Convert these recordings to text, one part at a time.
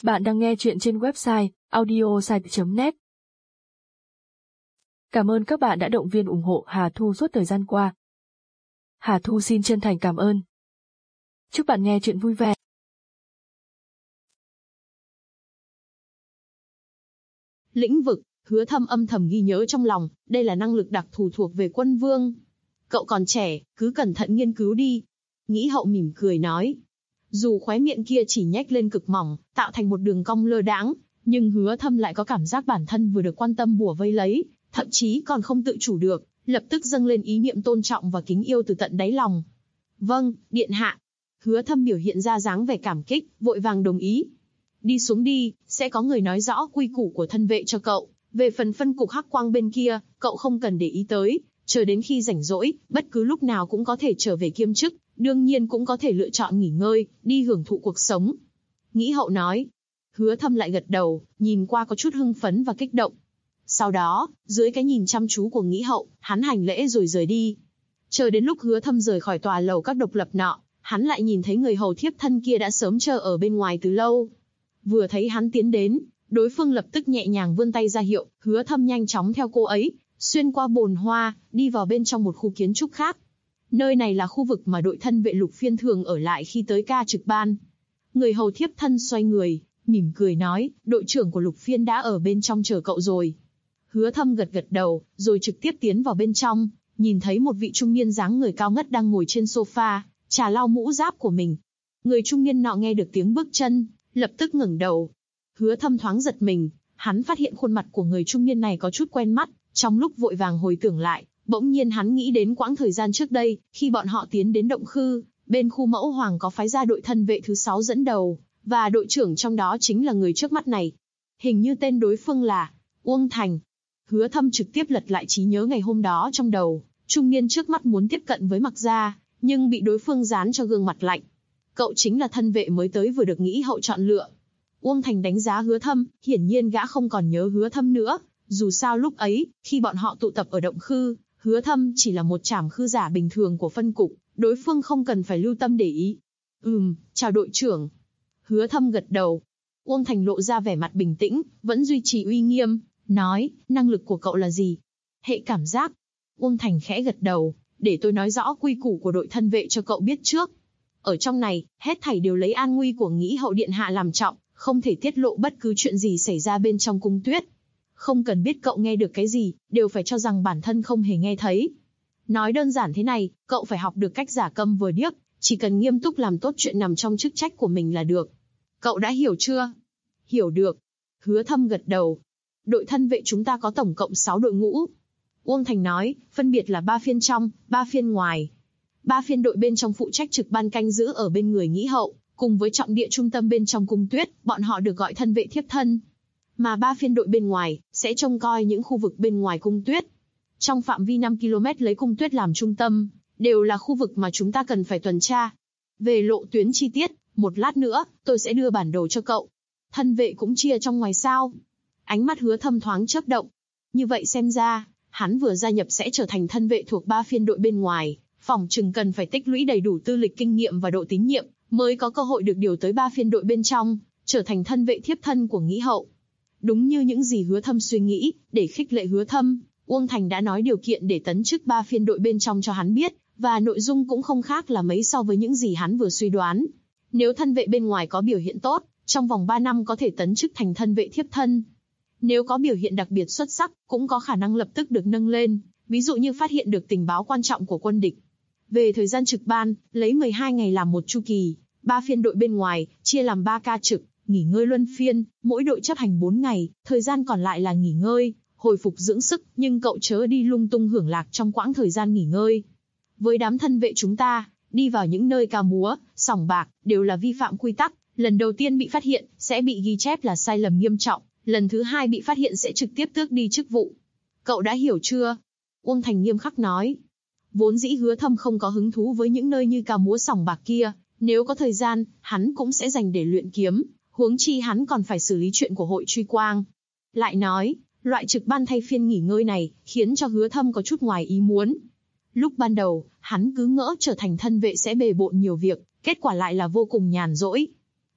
Bạn đang nghe chuyện trên website audiosite.net. Cảm ơn các bạn đã động viên ủng hộ Hà Thu suốt thời gian qua. Hà Thu xin chân thành cảm ơn. Chúc bạn nghe chuyện vui vẻ. Lĩnh vực, Hứa Thâm âm thầm ghi nhớ trong lòng, đây là năng lực đặc thù thuộc về quân vương. Cậu còn trẻ, cứ cẩn thận nghiên cứu đi. Nghĩ Hậu mỉm cười nói. Dù khóe miệng kia chỉ nhếch lên cực mỏng, tạo thành một đường cong lơ đãng, nhưng Hứa Thâm lại có cảm giác bản thân vừa được quan tâm bủa vây lấy, thậm chí còn không tự chủ được, lập tức dâng lên ý niệm tôn trọng và kính yêu từ tận đáy lòng. Vâng, điện hạ. Hứa Thâm biểu hiện ra dáng vẻ cảm kích, vội vàng đồng ý. Đi xuống đi, sẽ có người nói rõ quy củ của thân vệ cho cậu. Về phần phân cục hắc quang bên kia, cậu không cần để ý tới, chờ đến khi rảnh rỗi, bất cứ lúc nào cũng có thể trở về kiêm chức, đương nhiên cũng có thể lựa chọn nghỉ ngơi, đi hưởng thụ cuộc sống. Nghĩ Hậu nói. Hứa Thâm lại gật đầu, nhìn qua có chút hưng phấn và kích động. Sau đó, dưới cái nhìn chăm chú của Nghĩ Hậu, hắn hành lễ rồi rời đi. Chờ đến lúc Hứa Thâm rời khỏi tòa lầu các độc lập nọ, hắn lại nhìn thấy người hầu thiếp thân kia đã sớm chờ ở bên ngoài từ lâu. Vừa thấy hắn tiến đến, đối phương lập tức nhẹ nhàng vươn tay ra hiệu, Hứa Thâm nhanh chóng theo cô ấy, xuyên qua bồn hoa, đi vào bên trong một khu kiến trúc khác. Nơi này là khu vực mà đội thân vệ Lục Phiên thường ở lại khi tới ca trực ban. Người hầu thiếp thân xoay người, mỉm cười nói, đội trưởng của Lục Phiên đã ở bên trong chờ cậu rồi. Hứa Thâm gật gật đầu, rồi trực tiếp tiến vào bên trong, nhìn thấy một vị trung niên dáng người cao ngất đang ngồi trên sofa, trà lau mũ giáp của mình. Người trung niên nọ nghe được tiếng bước chân, lập tức ngẩng đầu. Hứa Thâm thoáng giật mình, hắn phát hiện khuôn mặt của người trung niên này có chút quen mắt, trong lúc vội vàng hồi tưởng lại, bỗng nhiên hắn nghĩ đến quãng thời gian trước đây, khi bọn họ tiến đến động khư, bên khu mẫu hoàng có phái ra đội thân vệ thứ 6 dẫn đầu, và đội trưởng trong đó chính là người trước mắt này. Hình như tên đối phương là Uông Thành. Hứa Thâm trực tiếp lật lại trí nhớ ngày hôm đó trong đầu, trung niên trước mắt muốn tiếp cận với Mặc Gia, nhưng bị đối phương dán cho gương mặt lạnh. Cậu chính là thân vệ mới tới vừa được Nghĩ Hậu chọn lựa. Uông Thành đánh giá Hứa Thâm, hiển nhiên gã không còn nhớ Hứa Thâm nữa, dù sao lúc ấy, khi bọn họ tụ tập ở động khư, Hứa Thâm chỉ là một trảm khư giả bình thường của phân cục, đối phương không cần phải lưu tâm để ý. Chào đội trưởng. Hứa Thâm gật đầu. Uông Thành lộ ra vẻ mặt bình tĩnh, vẫn duy trì uy nghiêm, nói, năng lực của cậu là gì? Hệ cảm giác. Uông Thành khẽ gật đầu, để tôi nói rõ quy củ của đội thân vệ cho cậu biết trước. Ở trong này, hết thảy đều lấy an nguy của Nghĩ Hậu điện hạ làm trọng, không thể tiết lộ bất cứ chuyện gì xảy ra bên trong cung tuyết. Không cần biết cậu nghe được cái gì, đều phải cho rằng bản thân không hề nghe thấy. Nói đơn giản thế này, cậu phải học được cách giả câm vờ điếc, chỉ cần nghiêm túc làm tốt chuyện nằm trong chức trách của mình là được. Cậu đã hiểu chưa? Hiểu được. Hứa Thâm gật đầu. Đội thân vệ chúng ta có tổng cộng 6 đội ngũ. Uông Thành nói, phân biệt là 3 phiên trong, 3 phiên ngoài. 3 phiên đội bên trong phụ trách trực ban canh giữ ở bên người Nghĩ Hậu, cùng với trọng địa trung tâm bên trong cung tuyết, bọn họ được gọi thân vệ thiếp thân. Mà 3 phiên đội bên ngoài, sẽ trông coi những khu vực bên ngoài cung tuyết. Trong phạm vi 5 km lấy cung tuyết làm trung tâm, đều là khu vực mà chúng ta cần phải tuần tra. Về lộ tuyến chi tiết, một lát nữa, tôi sẽ đưa bản đồ cho cậu. Thân vệ cũng chia trong ngoài sao? Ánh mắt Hứa Thâm thoáng chớp động. Như vậy xem ra, hắn vừa gia nhập sẽ trở thành thân vệ thuộc 3 phiên đội bên ngoài, phỏng chừng cần phải tích lũy đầy đủ tư lịch kinh nghiệm và độ tín nhiệm, mới có cơ hội được điều tới 3 phiên đội bên trong, trở thành thân vệ thiếp thân của Nghĩ Hậu. Đúng như những gì Hứa Thâm suy nghĩ, để khích lệ Hứa Thâm, Uông Thành đã nói điều kiện để tấn chức 3 phiên đội bên trong cho hắn biết, và nội dung cũng không khác là mấy so với những gì hắn vừa suy đoán. Nếu thân vệ bên ngoài có biểu hiện tốt, trong vòng 3 năm có thể tấn chức thành thân vệ thiếp thân. Nếu có biểu hiện đặc biệt xuất sắc, cũng có khả năng lập tức được nâng lên, ví dụ như phát hiện được tình báo quan trọng của quân địch. Về thời gian trực ban, lấy 12 ngày làm một chu kỳ, 3 phiên đội bên ngoài, chia làm 3 ca trực, nghỉ ngơi luân phiên, mỗi đội chấp hành 4 ngày, thời gian còn lại là nghỉ ngơi, hồi phục dưỡng sức, nhưng cậu chớ đi lung tung hưởng lạc trong quãng thời gian nghỉ ngơi. Với đám thân vệ chúng ta, đi vào những nơi ca múa, sòng bạc, đều là vi phạm quy tắc, lần đầu tiên bị phát hiện, sẽ bị ghi chép là sai lầm nghiêm trọng, lần thứ 2 bị phát hiện sẽ trực tiếp tước đi chức vụ. Cậu đã hiểu chưa? Uông Thành nghiêm khắc nói. Vốn dĩ Hứa Thâm không có hứng thú với những nơi như ca múa sòng bạc kia, nếu có thời gian, hắn cũng sẽ dành để luyện kiếm, huống chi hắn còn phải xử lý chuyện của hội truy quang. Lại nói, loại trực ban thay phiên nghỉ ngơi này, khiến cho Hứa Thâm có chút ngoài ý muốn. Lúc ban đầu, hắn cứ ngỡ trở thành thân vệ sẽ bề bộn nhiều việc, kết quả lại là vô cùng nhàn rỗi.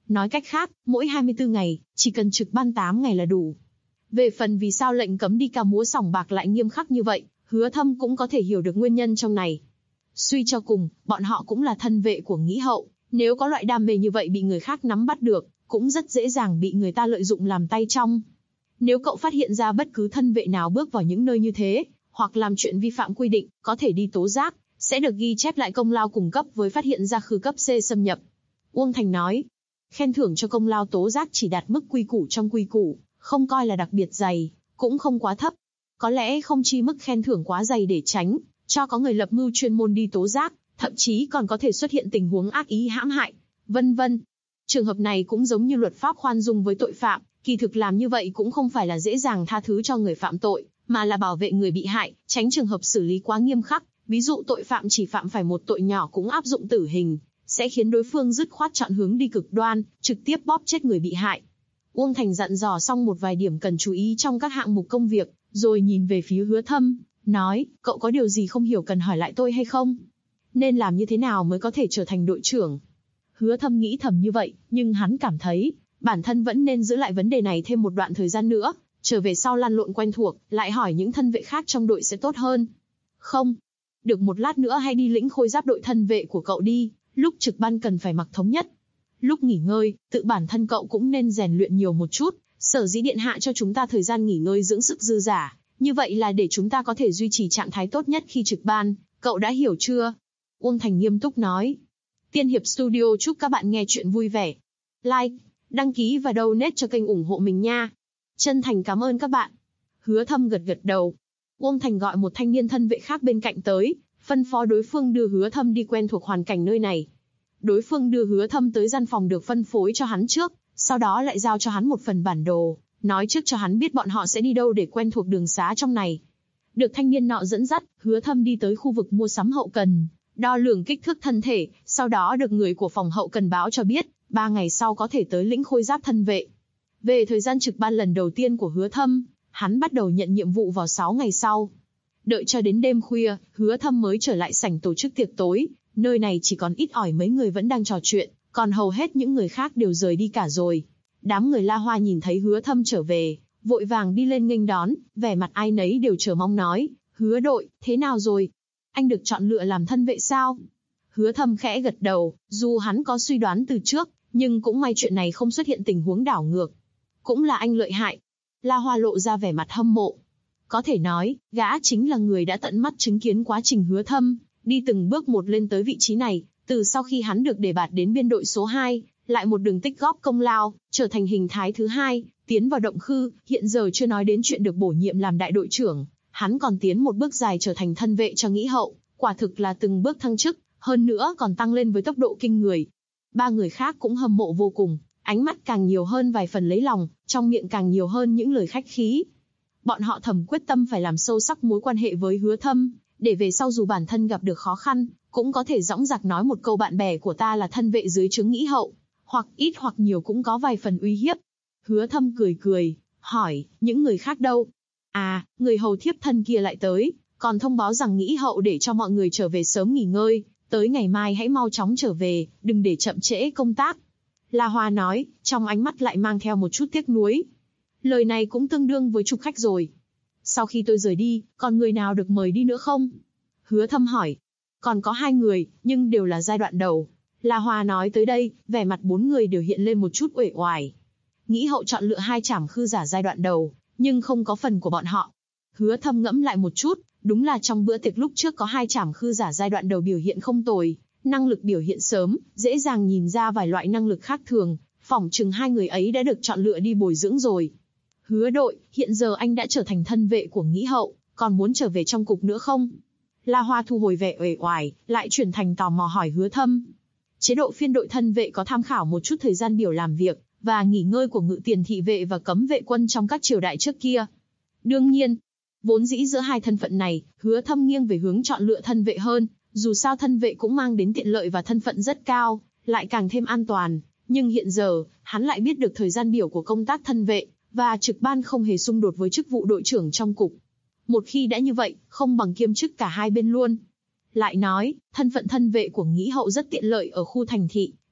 Nói cách khác, mỗi 24 ngày, chỉ cần trực ban 8 ngày là đủ. Về phần vì sao lệnh cấm đi ca múa sòng bạc lại nghiêm khắc như vậy, Hứa Thâm cũng có thể hiểu được nguyên nhân trong này. Suy cho cùng, bọn họ cũng là thân vệ của Nghĩ Hậu, nếu có loại đam mê như vậy bị người khác nắm bắt được, cũng rất dễ dàng bị người ta lợi dụng làm tay trong. Nếu cậu phát hiện ra bất cứ thân vệ nào bước vào những nơi như thế, hoặc làm chuyện vi phạm quy định, có thể đi tố giác, sẽ được ghi chép lại công lao cùng cấp với phát hiện ra khư cấp C xâm nhập. Uông Thành nói, khen thưởng cho công lao tố giác chỉ đạt mức quy củ trong quy củ, không coi là đặc biệt dày, cũng không quá thấp. Có lẽ không chi mức khen thưởng quá dày để tránh cho có người lập mưu chuyên môn đi tố giác, thậm chí còn có thể xuất hiện tình huống ác ý hãm hại, vân vân. Trường hợp này cũng giống như luật pháp khoan dung với tội phạm, kỳ thực làm như vậy cũng không phải là dễ dàng tha thứ cho người phạm tội, mà là bảo vệ người bị hại, tránh trường hợp xử lý quá nghiêm khắc. Ví dụ tội phạm chỉ phạm phải một tội nhỏ cũng áp dụng tử hình, sẽ khiến đối phương dứt khoát chọn hướng đi cực đoan, trực tiếp bóp chết người bị hại. Uông Thành dặn dò xong một vài điểm cần chú ý trong các hạng mục công việc, rồi nhìn về phía Hứa Thâm, nói, cậu có điều gì không hiểu cần hỏi lại tôi hay không? Nên làm như thế nào mới có thể trở thành đội trưởng? Hứa Thâm nghĩ thầm như vậy, nhưng hắn cảm thấy, bản thân vẫn nên giữ lại vấn đề này thêm một đoạn thời gian nữa, trở về sau lăn lộn quen thuộc, lại hỏi những thân vệ khác trong đội sẽ tốt hơn. Không, được một lát nữa hãy đi lĩnh khôi giáp đội thân vệ của cậu đi, lúc trực ban cần phải mặc thống nhất. Lúc nghỉ ngơi, tự bản thân cậu cũng nên rèn luyện nhiều một chút, sở dĩ điện hạ cho chúng ta thời gian nghỉ ngơi dưỡng sức dư dả, như vậy là để chúng ta có thể duy trì trạng thái tốt nhất khi trực ban, cậu đã hiểu chưa? Uông Thành nghiêm túc nói. Tiên Hiệp Studio chúc các bạn nghe chuyện vui vẻ. Like, đăng ký và donate cho kênh ủng hộ mình nha. Chân thành cảm ơn các bạn. Hứa Thâm gật gật đầu. Uông Thành gọi một thanh niên thân vệ khác bên cạnh tới, phân phó đối phương đưa Hứa Thâm đi quen thuộc hoàn cảnh nơi này. Đối phương đưa Hứa Thâm tới gian phòng được phân phối cho hắn trước, sau đó lại giao cho hắn một phần bản đồ, nói trước cho hắn biết bọn họ sẽ đi đâu để quen thuộc đường xá trong này. Được thanh niên nọ dẫn dắt, Hứa Thâm đi tới khu vực mua sắm hậu cần, đo lường kích thước thân thể, sau đó được người của phòng hậu cần báo cho biết, 3 ngày sau có thể tới lĩnh khôi giáp thân vệ. Về thời gian trực ban lần đầu tiên của Hứa Thâm, hắn bắt đầu nhận nhiệm vụ vào 6 ngày sau. Đợi cho đến đêm khuya, Hứa Thâm mới trở lại sảnh tổ chức tiệc tối, nơi này chỉ còn ít ỏi mấy người vẫn đang trò chuyện, còn hầu hết những người khác đều rời đi cả rồi. Đám người La Hoa nhìn thấy Hứa Thâm trở về, vội vàng đi lên nghênh đón, vẻ mặt ai nấy đều chờ mong nói, Hứa đội, thế nào rồi? Anh được chọn lựa làm thân vệ sao? Hứa Thâm khẽ gật đầu, dù hắn có suy đoán từ trước, nhưng cũng may chuyện này không xuất hiện tình huống đảo ngược. Cũng là anh lợi hại. La Hoa lộ ra vẻ mặt hâm mộ. Có thể nói, gã chính là người đã tận mắt chứng kiến quá trình Hứa Thâm đi từng bước một lên tới vị trí này, từ sau khi hắn được đề bạt đến biên đội số 2, lại một đường tích góp công lao, trở thành hình thái thứ 2, tiến vào động khư, hiện giờ chưa nói đến chuyện được bổ nhiệm làm đại đội trưởng, hắn còn tiến một bước dài trở thành thân vệ cho Nghĩ Hậu, quả thực là từng bước thăng chức, hơn nữa còn tăng lên với tốc độ kinh người. 3 người khác cũng hâm mộ vô cùng, ánh mắt càng nhiều hơn vài phần lấy lòng, trong miệng càng nhiều hơn những lời khách khí. Bọn họ thầm quyết tâm phải làm sâu sắc mối quan hệ với Hứa Thâm, để về sau dù bản thân gặp được khó khăn, cũng có thể dõng dạc nói một câu bạn bè của ta là thân vệ dưới trướng Nghĩ Hậu, hoặc ít hoặc nhiều cũng có vài phần uy hiếp. Hứa Thâm cười cười, hỏi, những người khác đâu? À, người hầu thiếp thân kia lại tới, còn thông báo rằng Nghĩ Hậu để cho mọi người trở về sớm nghỉ ngơi, tới ngày mai hãy mau chóng trở về, đừng để chậm trễ công tác. La Hoa nói, trong ánh mắt lại mang theo một chút tiếc nuối. Lời này cũng tương đương với chục khách rồi. Sau khi tôi rời đi, còn người nào được mời đi nữa không? Hứa Thâm hỏi. Còn có 2 người, nhưng đều là giai đoạn đầu. La Hoa nói tới đây, vẻ mặt 4 người đều hiện lên một chút uể oải. Nghĩ Hậu chọn lựa 2 trảm khư giả giai đoạn đầu, nhưng không có phần của bọn họ. Hứa Thâm ngẫm lại một chút, đúng là trong bữa tiệc lúc trước có 2 trảm khư giả giai đoạn đầu biểu hiện không tồi, năng lực biểu hiện sớm, dễ dàng nhìn ra vài loại năng lực khác thường, phỏng chừng 2 người ấy đã được chọn lựa đi bồi dưỡng rồi. Hứa đội, hiện giờ anh đã trở thành thân vệ của Nghĩ Hậu, còn muốn trở về trong cục nữa không? La Hoa thu hồi vẻ uể oải, lại chuyển thành tò mò hỏi Hứa Thâm. Chế độ phiên đội thân vệ có tham khảo một chút thời gian biểu làm việc và nghỉ ngơi của ngự tiền thị vệ và cấm vệ quân trong các triều đại trước kia. Đương nhiên, vốn dĩ giữa 2 thân phận này, Hứa Thâm nghiêng về hướng chọn lựa thân vệ hơn, dù sao thân vệ cũng mang đến tiện lợi và thân phận rất cao, lại càng thêm an toàn, nhưng hiện giờ, hắn lại biết được thời gian biểu của công tác thân vệ, và trực ban không hề xung đột với chức vụ đội trưởng trong cục. Một khi đã như vậy, không bằng kiêm chức cả hai bên luôn. Lại nói, thân phận thân vệ của Nghĩ Hậu rất tiện lợi ở khu thành thị,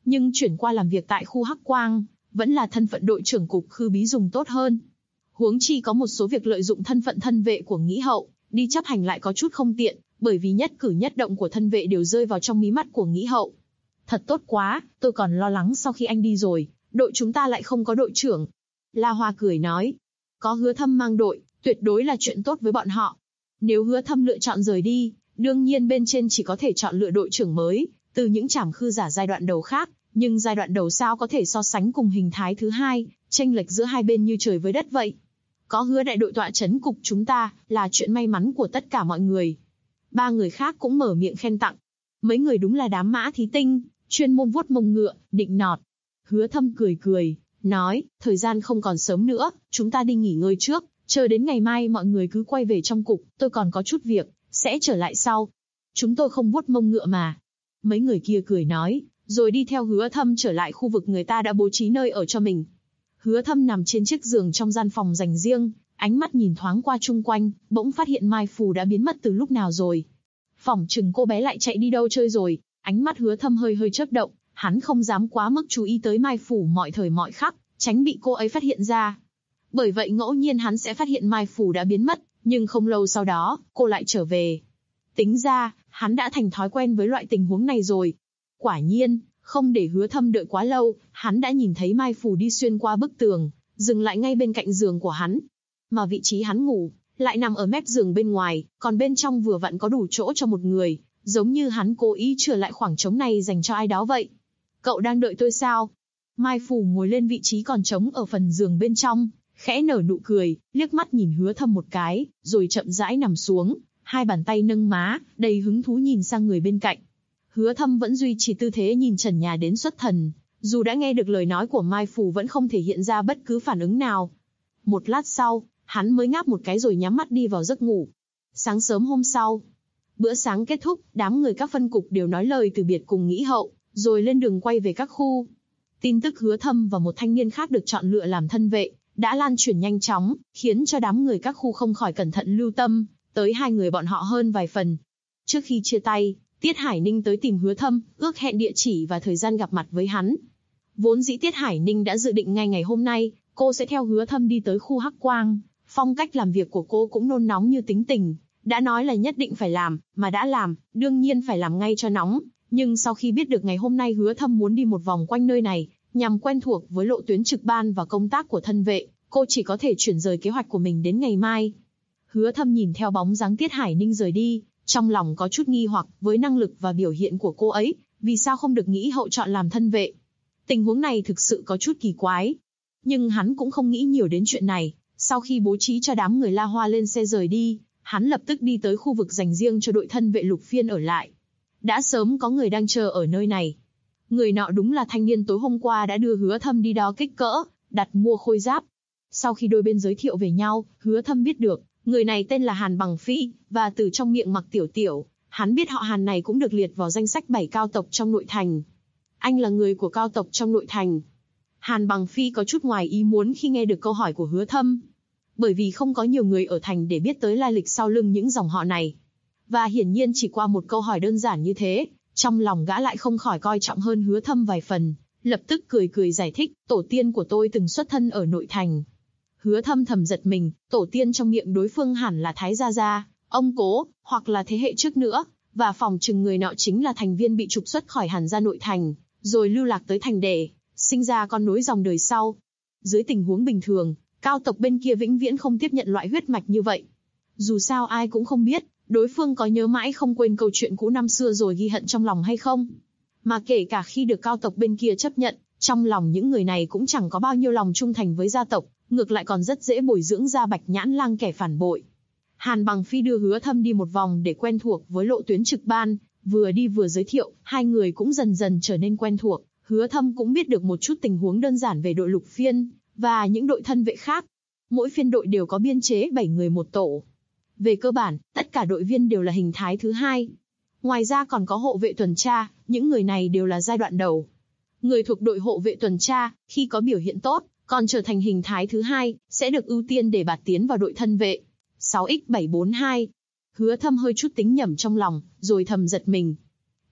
nhưng chuyển qua làm việc tại khu Hắc Quang, vẫn là thân phận đội trưởng cục Khư Bí dùng tốt hơn. Huống chi có một số việc lợi dụng thân phận thân vệ của Nghĩ Hậu, đi chấp hành lại có chút không tiện, bởi vì nhất cử nhất động của thân vệ đều rơi vào trong mí mắt của Nghĩ Hậu. Thật tốt quá, tôi còn lo lắng sau khi anh đi rồi, đội chúng ta lại không có đội trưởng. La Hoa cười nói, có Hứa Thâm mang đội, tuyệt đối là chuyện tốt với bọn họ. Nếu Hứa Thâm lựa chọn rời đi, đương nhiên bên trên chỉ có thể chọn lựa đội trưởng mới, từ những trảm khư giả giai đoạn đầu khác, nhưng giai đoạn đầu sao có thể so sánh cùng hình thái thứ hai, chênh lệch giữa hai bên như trời với đất vậy. Có Hứa đại đội tọa trấn cục chúng ta, là chuyện may mắn của tất cả mọi người. Ba người khác cũng mở miệng khen tặng. Mấy người đúng là đám mã thí tinh, chuyên môn vuốt mông ngựa, định nọt. Hứa Thâm cười cười, nói, thời gian không còn sớm nữa, chúng ta đi nghỉ ngơi trước, chờ đến ngày mai mọi người cứ quay về trong cục, tôi còn có chút việc, sẽ trở lại sau. Chúng tôi không vuốt mông ngựa mà. Mấy người kia cười nói, rồi đi theo Hứa Thâm trở lại khu vực người ta đã bố trí nơi ở cho mình. Hứa Thâm nằm trên chiếc giường trong gian phòng dành riêng, ánh mắt nhìn thoáng qua chung quanh, bỗng phát hiện Mai Phù đã biến mất từ lúc nào rồi. Phỏng chừng cô bé lại chạy đi đâu chơi rồi, ánh mắt Hứa Thâm hơi hơi chớp động, hắn không dám quá mức chú ý tới Mai Phù mọi thời mọi khắc, tránh bị cô ấy phát hiện ra. Bởi vậy ngẫu nhiên hắn sẽ phát hiện Mai Phù đã biến mất, nhưng không lâu sau đó, cô lại trở về. Tính ra, hắn đã thành thói quen với loại tình huống này rồi. Quả nhiên, không để Hứa Thâm đợi quá lâu, hắn đã nhìn thấy Mai Phù đi xuyên qua bức tường, dừng lại ngay bên cạnh giường của hắn. Mà vị trí hắn ngủ, lại nằm ở mép giường bên ngoài, còn bên trong vừa vặn có đủ chỗ cho một người, giống như hắn cố ý chừa lại khoảng trống này dành cho ai đó vậy. Cậu đang đợi tôi sao? Mai Phù ngồi lên vị trí còn trống ở phần giường bên trong, khẽ nở nụ cười, liếc mắt nhìn Hứa Thâm một cái, rồi chậm rãi nằm xuống, hai bàn tay nâng má, đầy hứng thú nhìn sang người bên cạnh. Hứa Thâm vẫn duy trì tư thế nhìn trần nhà đến xuất thần, dù đã nghe được lời nói của Mai Phù vẫn không thể hiện ra bất cứ phản ứng nào. Một lát sau, hắn mới ngáp một cái rồi nhắm mắt đi vào giấc ngủ. Sáng sớm hôm sau, bữa sáng kết thúc, đám người các phân cục đều nói lời từ biệt cùng Nghĩ Hậu, rồi lên đường quay về các khu. Tin tức Hứa Thâm và một thanh niên khác được chọn lựa làm thân vệ, đã lan truyền nhanh chóng, khiến cho đám người các khu không khỏi cẩn thận lưu tâm tới hai người bọn họ hơn vài phần. Trước khi chia tay, Tiết Hải Ninh tới tìm Hứa Thâm, ước hẹn địa chỉ và thời gian gặp mặt với hắn. Vốn dĩ Tiết Hải Ninh đã dự định ngay ngày hôm nay, cô sẽ theo Hứa Thâm đi tới khu Hắc Quang. Phong cách làm việc của cô cũng nôn nóng như tính tình, đã nói là nhất định phải làm, mà đã làm, đương nhiên phải làm ngay cho nóng. Nhưng sau khi biết được ngày hôm nay Hứa Thâm muốn đi một vòng quanh nơi này, nhằm quen thuộc với lộ tuyến trực ban và công tác của thân vệ, cô chỉ có thể chuyển rời kế hoạch của mình đến ngày mai. Hứa Thâm nhìn theo bóng dáng Tiết Hải Ninh rời đi, trong lòng có chút nghi hoặc với năng lực và biểu hiện của cô ấy, vì sao không được Nghĩ Hậu chọn làm thân vệ. Tình huống này thực sự có chút kỳ quái. Nhưng hắn cũng không nghĩ nhiều đến chuyện này, sau khi bố trí cho đám người La Hoa lên xe rời đi, hắn lập tức đi tới khu vực dành riêng cho đội thân vệ Lục Phiên ở lại. Đã sớm có người đang chờ ở nơi này. Người nọ đúng là thanh niên tối hôm qua đã đưa Hứa Thâm đi đo kích cỡ, đặt mua khôi giáp. Sau khi đôi bên giới thiệu về nhau, Hứa Thâm biết được, người này tên là Hàn Bằng Phi, và từ trong miệng Mặc Tiểu Tiểu, hắn biết họ Hàn này cũng được liệt vào danh sách 7 cao tộc trong nội thành. Anh là người của cao tộc trong nội thành. Hàn Bằng Phi có chút ngoài ý muốn khi nghe được câu hỏi của Hứa Thâm. Bởi vì không có nhiều người ở thành để biết tới lai lịch sau lưng những dòng họ này. Và hiển nhiên chỉ qua một câu hỏi đơn giản như thế, trong lòng gã lại không khỏi coi trọng hơn Hứa Thâm vài phần, lập tức cười cười giải thích, tổ tiên của tôi từng xuất thân ở nội thành. Hứa Thâm thầm giật mình, tổ tiên trong miệng đối phương hẳn là Thái Gia Gia, ông Cố, hoặc là thế hệ trước nữa, và phòng chừng người nọ chính là thành viên bị trục xuất khỏi Hàn gia nội thành, rồi lưu lạc tới thành để sinh ra con nối dòng đời sau. Dưới tình huống bình thường, cao tộc bên kia vĩnh viễn không tiếp nhận loại huyết mạch như vậy. Dù sao ai cũng không biết, đối phương có nhớ mãi không quên câu chuyện cũ năm xưa rồi ghi hận trong lòng hay không. Mà kể cả khi được cao tộc bên kia chấp nhận, trong lòng những người này cũng chẳng có bao nhiêu lòng trung thành với gia tộc, ngược lại còn rất dễ bồi dưỡng ra Bạch Nhãn Lang kẻ phản bội. Hàn Bằng Phi đưa Hứa Thâm đi một vòng để quen thuộc với lộ tuyến trực ban, vừa đi vừa giới thiệu, hai người cũng dần dần trở nên quen thuộc. Hứa Thâm cũng biết được một chút tình huống đơn giản về đội Lục Phiên và những đội thân vệ khác. Mỗi phiên đội đều có biên chế 7 người một tổ. Về cơ bản, tất cả đội viên đều là hình thái thứ hai. Ngoài ra còn có hộ vệ tuần tra, những người này đều là giai đoạn đầu. Người thuộc đội hộ vệ tuần tra, khi có biểu hiện tốt, còn trở thành hình thái thứ hai, sẽ được ưu tiên để bạt tiến vào đội thân vệ. 6x742. Hứa Thâm hơi chút tính nhẩm trong lòng, rồi thầm giật mình.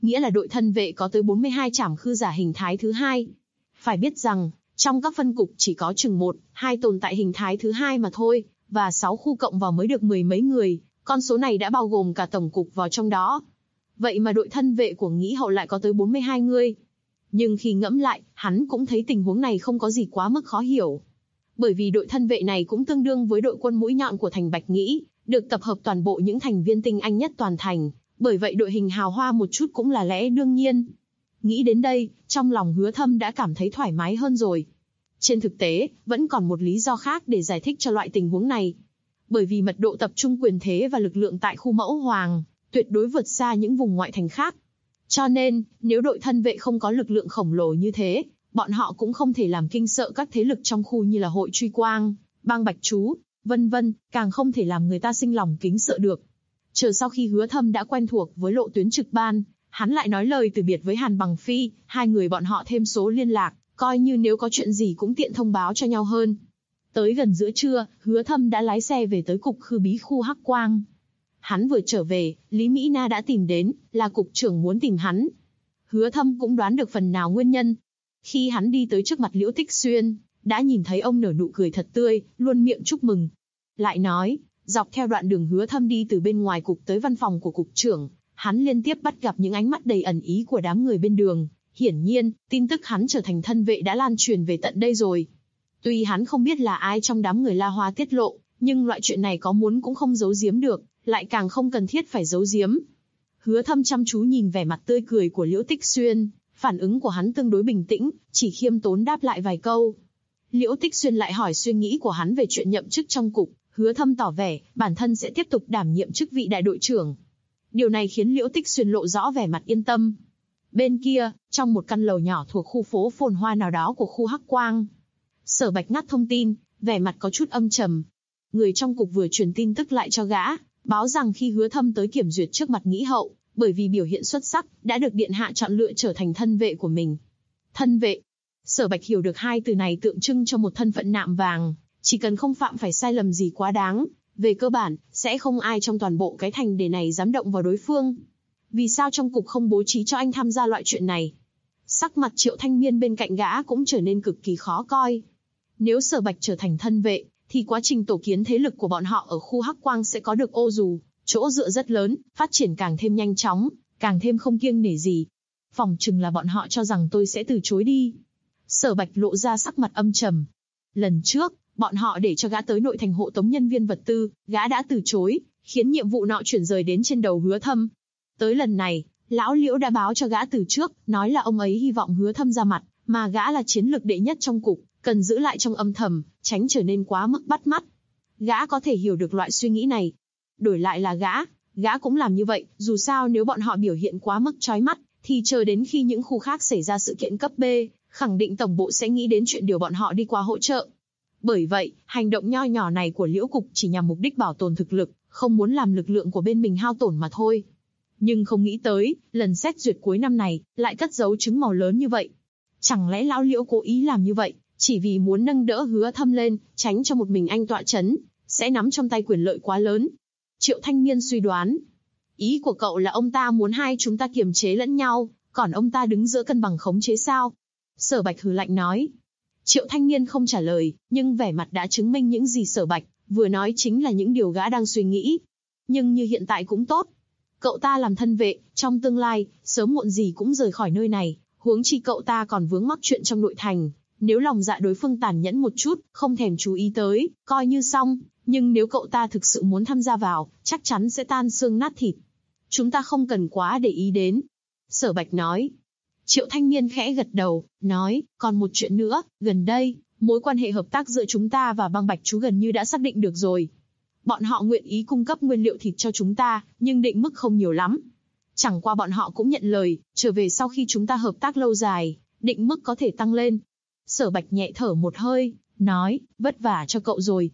nghĩa là đội thân vệ có tới 42 trảm khư giả hình thái thứ hai. Phải biết rằng, trong các phân cục chỉ có chừng 1-2 tồn tại hình thái thứ hai mà thôi, và 6 khu cộng vào mới được 10 mấy người, con số này đã bao gồm cả tổng cục vào trong đó. Vậy mà đội thân vệ của Nghĩ Hậu lại có tới 42 người. Nhưng khi ngẫm lại, hắn cũng thấy tình huống này không có gì quá mức khó hiểu. Bởi vì đội thân vệ này cũng tương đương với đội quân mũi nhọn của thành Bạch Nghĩ, được tập hợp toàn bộ những thành viên tinh anh nhất toàn thành, bởi vậy đội hình hào hoa một chút cũng là lẽ đương nhiên. Nghĩ đến đây, trong lòng Hứa Thâm đã cảm thấy thoải mái hơn rồi. Trên thực tế, vẫn còn một lý do khác để giải thích cho loại tình huống này. Bởi vì mật độ tập trung quyền thế và lực lượng tại khu Mẫu Hoàng, tuyệt đối vượt xa những vùng ngoại thành khác. Cho nên, nếu đội thân vệ không có lực lượng khổng lồ như thế, bọn họ cũng không thể làm kinh sợ các thế lực trong khu như là Hội Truy Quang, Bang Bạch Chú, vân vân, càng không thể làm người ta sinh lòng kính sợ được. Chờ sau khi Hứa Thâm đã quen thuộc với lộ tuyến trực ban, hắn lại nói lời từ biệt với Hàn Bằng Phi, hai người bọn họ thêm số liên lạc, coi như nếu có chuyện gì cũng tiện thông báo cho nhau hơn. Tới gần giữa trưa, Hứa Thâm đã lái xe về tới cục khư bí khu Hắc Quang. Hắn vừa trở về, Lý Mỹ Na đã tìm đến, là cục trưởng muốn tìm hắn. Hứa Thâm cũng đoán được phần nào nguyên nhân. Khi hắn đi tới trước mặt Liễu Tích Xuyên, đã nhìn thấy ông nở nụ cười thật tươi, luôn miệng chúc mừng. Lại nói, dọc theo đoạn đường Hứa Thâm đi từ bên ngoài cục tới văn phòng của cục trưởng, hắn liên tiếp bắt gặp những ánh mắt đầy ẩn ý của đám người bên đường. Hiển nhiên, tin tức hắn trở thành thân vệ đã lan truyền về tận đây rồi. Tuy hắn không biết là ai trong đám người La Hoa tiết lộ, nhưng loại chuyện này có muốn cũng không giấu giếm được, lại càng không cần thiết phải giấu giếm. Hứa Thâm chăm chú nhìn vẻ mặt tươi cười của Liễu Tích Xuyên, phản ứng của hắn tương đối bình tĩnh, chỉ khiêm tốn đáp lại vài câu. Liễu Tích Xuyên lại hỏi suy nghĩ của hắn về chuyện nhậm chức trong cục, Hứa Thâm tỏ vẻ, bản thân sẽ tiếp tục đảm nhiệm chức vị đại đội trưởng. Điều này khiến Liễu Tích Xuyên lộ rõ vẻ mặt yên tâm. Bên kia, trong một căn lầu nhỏ thuộc khu phố phồn hoa nào đó của khu Hắc Quang, Sở Bạch ngắt thông tin, vẻ mặt có chút âm trầm. Người trong cục vừa truyền tin tức lại cho gã, báo rằng khi Hứa Thâm tới kiểm duyệt trước mặt Nghĩ Hậu, bởi vì biểu hiện xuất sắc, đã được điện hạ chọn lựa trở thành thân vệ của mình. Thân vệ. Sở Bạch hiểu được hai từ này tượng trưng cho một thân phận nạm vàng, chỉ cần không phạm phải sai lầm gì quá đáng, về cơ bản, sẽ không ai trong toàn bộ cái thành đề này dám động vào đối phương. Vì sao trong cục không bố trí cho anh tham gia loại chuyện này? Sắc mặt Triệu Thanh Miên bên cạnh gã cũng trở nên cực kỳ khó coi. Nếu Sở Bạch trở thành thân vệ, thì quá trình tổ kiến thế lực của bọn họ ở khu Hắc Quang sẽ có được ô dù, chỗ dựa rất lớn, phát triển càng thêm nhanh chóng, càng thêm không kiêng nể gì. Phỏng chừng là bọn họ cho rằng tôi sẽ từ chối đi. Sở Bạch lộ ra sắc mặt âm trầm. Lần trước, bọn họ để cho gã tới nội thành hộ tống nhân viên vật tư, gã đã từ chối, khiến nhiệm vụ nọ chuyển rời đến trên đầu Hứa Thâm. Tới lần này, lão Liễu đã báo cho gã từ trước, nói là ông ấy hy vọng Hứa Thâm ra mặt, mà gã là chiến lược đệ nhất trong cục, cần giữ lại trong âm thầm, tránh trở nên quá mức bắt mắt. Gã có thể hiểu được loại suy nghĩ này. Đổi lại là gã cũng làm như vậy, dù sao nếu bọn họ biểu hiện quá mức chói mắt, thì chờ đến khi những khu khác xảy ra sự kiện cấp B, khẳng định tổng bộ sẽ nghĩ đến chuyện điều bọn họ đi qua hỗ trợ. Bởi vậy, hành động nho nhỏ này của Liễu Cục chỉ nhằm mục đích bảo tồn thực lực, không muốn làm lực lượng của bên mình hao tổn mà thôi. Nhưng không nghĩ tới, lần xét duyệt cuối năm này, lại cất giấu trứng màu lớn như vậy. Chẳng lẽ lão Liễu cố ý làm như vậy, chỉ vì muốn nâng đỡ Hứa Thâm lên, tránh cho một mình anh tọa chấn, sẽ nắm trong tay quyền lợi quá lớn. Triệu Thanh Miên suy đoán. Ý của cậu là ông ta muốn hai chúng ta kiềm chế lẫn nhau, còn ông ta đứng giữa cân bằng khống chế sao? Sở Bạch hừ lạnh nói. Triệu Thanh Niên không trả lời, nhưng vẻ mặt đã chứng minh những gì Sở Bạch vừa nói chính là những điều gã đang suy nghĩ. Nhưng như hiện tại cũng tốt. Cậu ta làm thân vệ, trong tương lai, sớm muộn gì cũng rời khỏi nơi này, huống chi cậu ta còn vướng mắc chuyện trong nội thành. Nếu lòng dạ đối phương tàn nhẫn một chút, không thèm chú ý tới, coi như xong. Nhưng nếu cậu ta thực sự muốn tham gia vào, chắc chắn sẽ tan xương nát thịt. Chúng ta không cần quá để ý đến. Sở Bạch nói. Triệu Thanh Niên khẽ gật đầu, nói, còn một chuyện nữa, gần đây, mối quan hệ hợp tác giữa chúng ta và Bang Bạch Chú gần như đã xác định được rồi. Bọn họ nguyện ý cung cấp nguyên liệu thịt cho chúng ta, nhưng định mức không nhiều lắm. Chẳng qua bọn họ cũng nhận lời, trở về sau khi chúng ta hợp tác lâu dài, định mức có thể tăng lên. Sở Bạch nhẹ thở một hơi, nói, vất vả cho cậu rồi.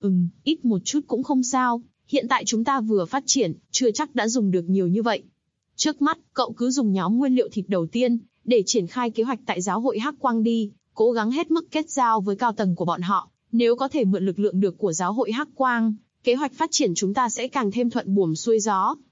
Ít một chút cũng không sao, hiện tại chúng ta vừa phát triển, chưa chắc đã dùng được nhiều như vậy. Trước mắt, cậu cứ dùng nhóm nguyên liệu thịt đầu tiên, để triển khai kế hoạch tại giáo hội Hắc Quang đi, cố gắng hết mức kết giao với cao tầng của bọn họ, nếu có thể mượn lực lượng được của giáo hội Hắc Quang, kế hoạch phát triển chúng ta sẽ càng thêm thuận buồm xuôi gió.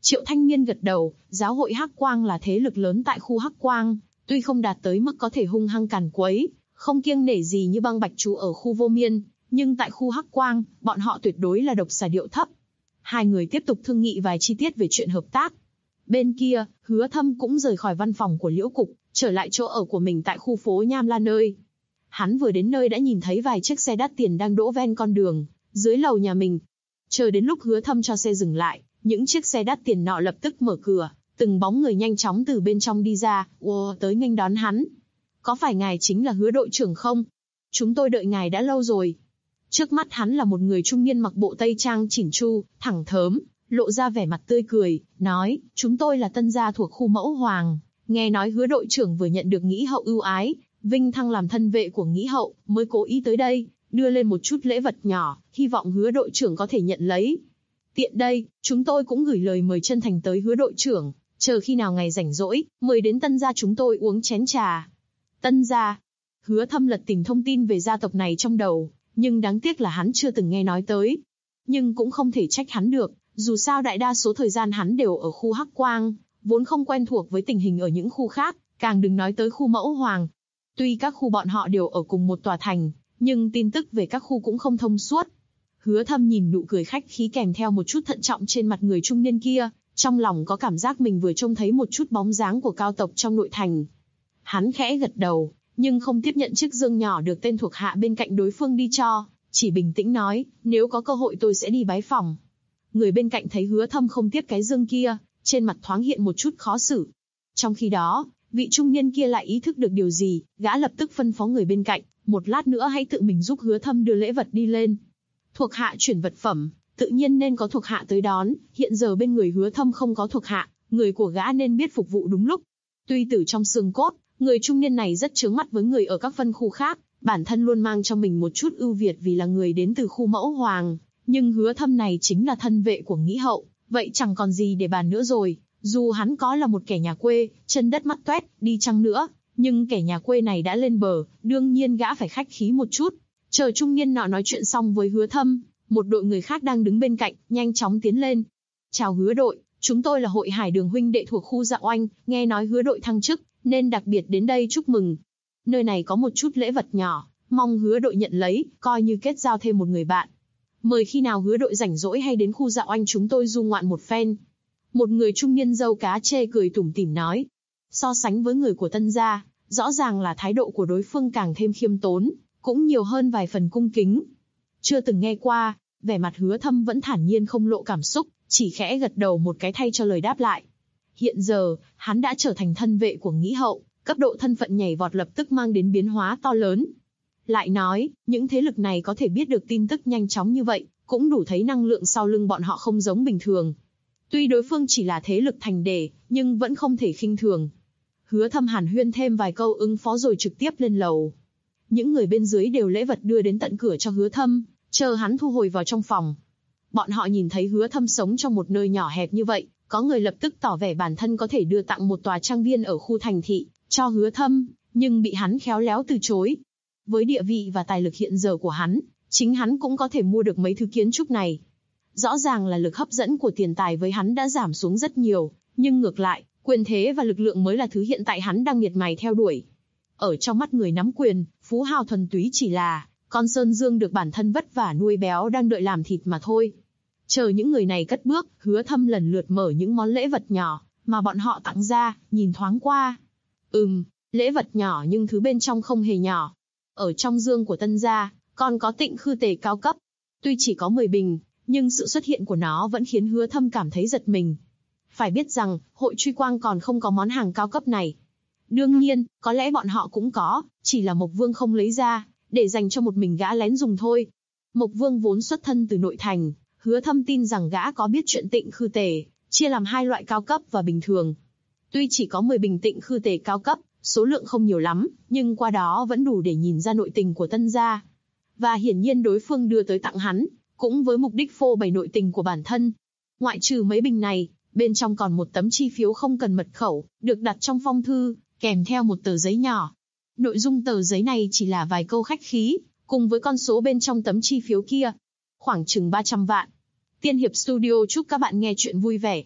Triệu Thanh Miên gật đầu, giáo hội Hắc Quang là thế lực lớn tại khu Hắc Quang, tuy không đạt tới mức có thể hung hăng càn quấy, không kiêng nể gì như Băng Bạch Chú ở khu Vô Miên, nhưng tại khu Hắc Quang, bọn họ tuyệt đối là độc xà điệu thấp. Hai người tiếp tục thương nghị vài chi tiết về chuyện hợp tác. Bên kia, Hứa Thâm cũng rời khỏi văn phòng của Liễu Cục, trở lại chỗ ở của mình tại khu phố Nham La nơi. Hắn vừa đến nơi đã nhìn thấy vài chiếc xe đắt tiền đang đỗ ven con đường, dưới lầu nhà mình. Chờ đến lúc Hứa Thâm cho xe dừng lại, những chiếc xe đắt tiền nọ lập tức mở cửa, từng bóng người nhanh chóng từ bên trong đi ra, tới nghênh đón hắn. Có phải ngài chính là Hứa đội trưởng không? Chúng tôi đợi ngài đã lâu rồi. Trước mắt hắn là một người trung niên mặc bộ tây trang chỉn chu, thẳng thớm, lộ ra vẻ mặt tươi cười, nói, chúng tôi là tân gia thuộc khu Mẫu Hoàng, nghe nói Hứa đội trưởng vừa nhận được Nghĩ Hậu ưu ái, vinh thăng làm thân vệ của Nghĩ Hậu, mới cố ý tới đây, đưa lên một chút lễ vật nhỏ, hy vọng Hứa đội trưởng có thể nhận lấy. Tiện đây, chúng tôi cũng gửi lời mời chân thành tới Hứa đội trưởng, chờ khi nào ngày rảnh rỗi, mời đến tân gia chúng tôi uống chén trà. Tân gia. Hứa Thâm lật tìm thông tin về gia tộc này trong đầu, nhưng đáng tiếc là hắn chưa từng nghe nói tới. Nhưng cũng không thể trách hắn được, dù sao đại đa số thời gian hắn đều ở khu Hắc Quang, vốn không quen thuộc với tình hình ở những khu khác, càng đừng nói tới khu Mẫu Hoàng. Tuy các khu bọn họ đều ở cùng một tòa thành, nhưng tin tức về các khu cũng không thông suốt. Hứa Thâm nhìn nụ cười khách khí kèm theo một chút thận trọng trên mặt người trung niên kia, trong lòng có cảm giác mình vừa trông thấy một chút bóng dáng của cao tộc trong nội thành. Hắn khẽ gật đầu, nhưng không tiếp nhận chiếc dương nhỏ được tên thuộc hạ bên cạnh đối phương đi cho, chỉ bình tĩnh nói, nếu có cơ hội tôi sẽ đi bái phỏng. Người bên cạnh thấy Hứa Thâm không tiếp cái dương kia, trên mặt thoáng hiện một chút khó xử. Trong khi đó, vị trung niên kia lại ý thức được điều gì, gã lập tức phân phó người bên cạnh, một lát nữa hãy tự mình giúp Hứa Thâm đưa lễ vật đi lên. Thuộc hạ chuyển vật phẩm, tự nhiên nên có thuộc hạ tới đón, hiện giờ bên người Hứa Thâm không có thuộc hạ, người của gã nên biết phục vụ đúng lúc. Tuy từ trong xương cốt, người trung niên này rất chướng mắt với người ở các phân khu khác, bản thân luôn mang trong mình một chút ưu việt vì là người đến từ khu Mẫu Hoàng, nhưng Hứa Thâm này chính là thân vệ của Nghĩ Hậu, vậy chẳng còn gì để bàn nữa rồi. Dù hắn có là một kẻ nhà quê, chân đất mắt toét, đi chăng nữa, nhưng kẻ nhà quê này đã lên bờ, đương nhiên gã phải khách khí một chút. Chờ trung niên nọ nói chuyện xong với Hứa Thâm, một đội người khác đang đứng bên cạnh, nhanh chóng tiến lên. Chào Hứa đội, chúng tôi là hội Hải Đường huynh đệ thuộc khu Dạ Oanh, nghe nói Hứa đội thăng chức, nên đặc biệt đến đây chúc mừng. Nơi này có một chút lễ vật nhỏ, mong Hứa đội nhận lấy, coi như kết giao thêm một người bạn. Mời khi nào Hứa đội rảnh rỗi hay đến khu Dạ Oanh chúng tôi du ngoạn một phen. Một người trung niên râu cá chê cười tủm tỉm nói. So sánh với người của tân gia, rõ ràng là thái độ của đối phương càng thêm khiêm tốn, cũng nhiều hơn vài phần cung kính. Chưa từng nghe qua, vẻ mặt Hứa Thâm vẫn thản nhiên không lộ cảm xúc, chỉ khẽ gật đầu một cái thay cho lời đáp lại. Hiện giờ, hắn đã trở thành thân vệ của Nghĩ Hậu, cấp độ thân phận nhảy vọt lập tức mang đến biến hóa to lớn. Lại nói, những thế lực này có thể biết được tin tức nhanh chóng như vậy, cũng đủ thấy năng lượng sau lưng bọn họ không giống bình thường. Tuy đối phương chỉ là thế lực thành đề, nhưng vẫn không thể khinh thường. Hứa Thâm hàn huyên thêm vài câu ứng phó rồi trực tiếp lên lầu. Những người bên dưới đều lễ vật đưa đến tận cửa cho Hứa Thâm, chờ hắn thu hồi vào trong phòng. Bọn họ nhìn thấy Hứa Thâm sống trong một nơi nhỏ hẹp như vậy, có người lập tức tỏ vẻ bản thân có thể đưa tặng một tòa trang viên ở khu thành thị, cho Hứa Thâm, nhưng bị hắn khéo léo từ chối. Với địa vị và tài lực hiện giờ của hắn, chính hắn cũng có thể mua được mấy thứ kiến trúc này. Rõ ràng là lực hấp dẫn của tiền tài với hắn đã giảm xuống rất nhiều, nhưng ngược lại, quyền thế và lực lượng mới là thứ hiện tại hắn đang miệt mài theo đuổi. Ở trong mắt người nắm quyền, phú hào thuần túy chỉ là con sơn dương được bản thân vất vả nuôi béo đang đợi làm thịt mà thôi. Chờ những người này cất bước, Hứa Thâm lần lượt mở những món lễ vật nhỏ mà bọn họ tặng ra, nhìn thoáng qua. Lễ vật nhỏ nhưng thứ bên trong không hề nhỏ. Ở trong dương của tân gia, còn có tịnh khư tề cao cấp. Tuy chỉ có 10 bình, nhưng sự xuất hiện của nó vẫn khiến Hứa Thâm cảm thấy giật mình. Phải biết rằng, hội Truy Quang còn không có món hàng cao cấp này. Đương nhiên, có lẽ bọn họ cũng có, chỉ là Mộc Vương không lấy ra, để dành cho một mình gã lén dùng thôi. Mộc Vương vốn xuất thân từ nội thành, Hứa Thâm tin rằng gã có biết chuyện tịnh khư tề, chia làm hai loại cao cấp và bình thường. Tuy chỉ có 10 bình tịnh khư tề cao cấp, số lượng không nhiều lắm, nhưng qua đó vẫn đủ để nhìn ra nội tình của tân gia. Và hiển nhiên đối phương đưa tới tặng hắn, cũng với mục đích phô bày nội tình của bản thân. Ngoại trừ mấy bình này, bên trong còn một tấm chi phiếu không cần mật khẩu, được đặt trong phong thư, kèm theo một tờ giấy nhỏ. Nội dung tờ giấy này chỉ là vài câu khách khí, cùng với con số bên trong tấm chi phiếu kia. Khoảng chừng 300 vạn. Tiên Hiệp Studio chúc các bạn nghe chuyện vui vẻ.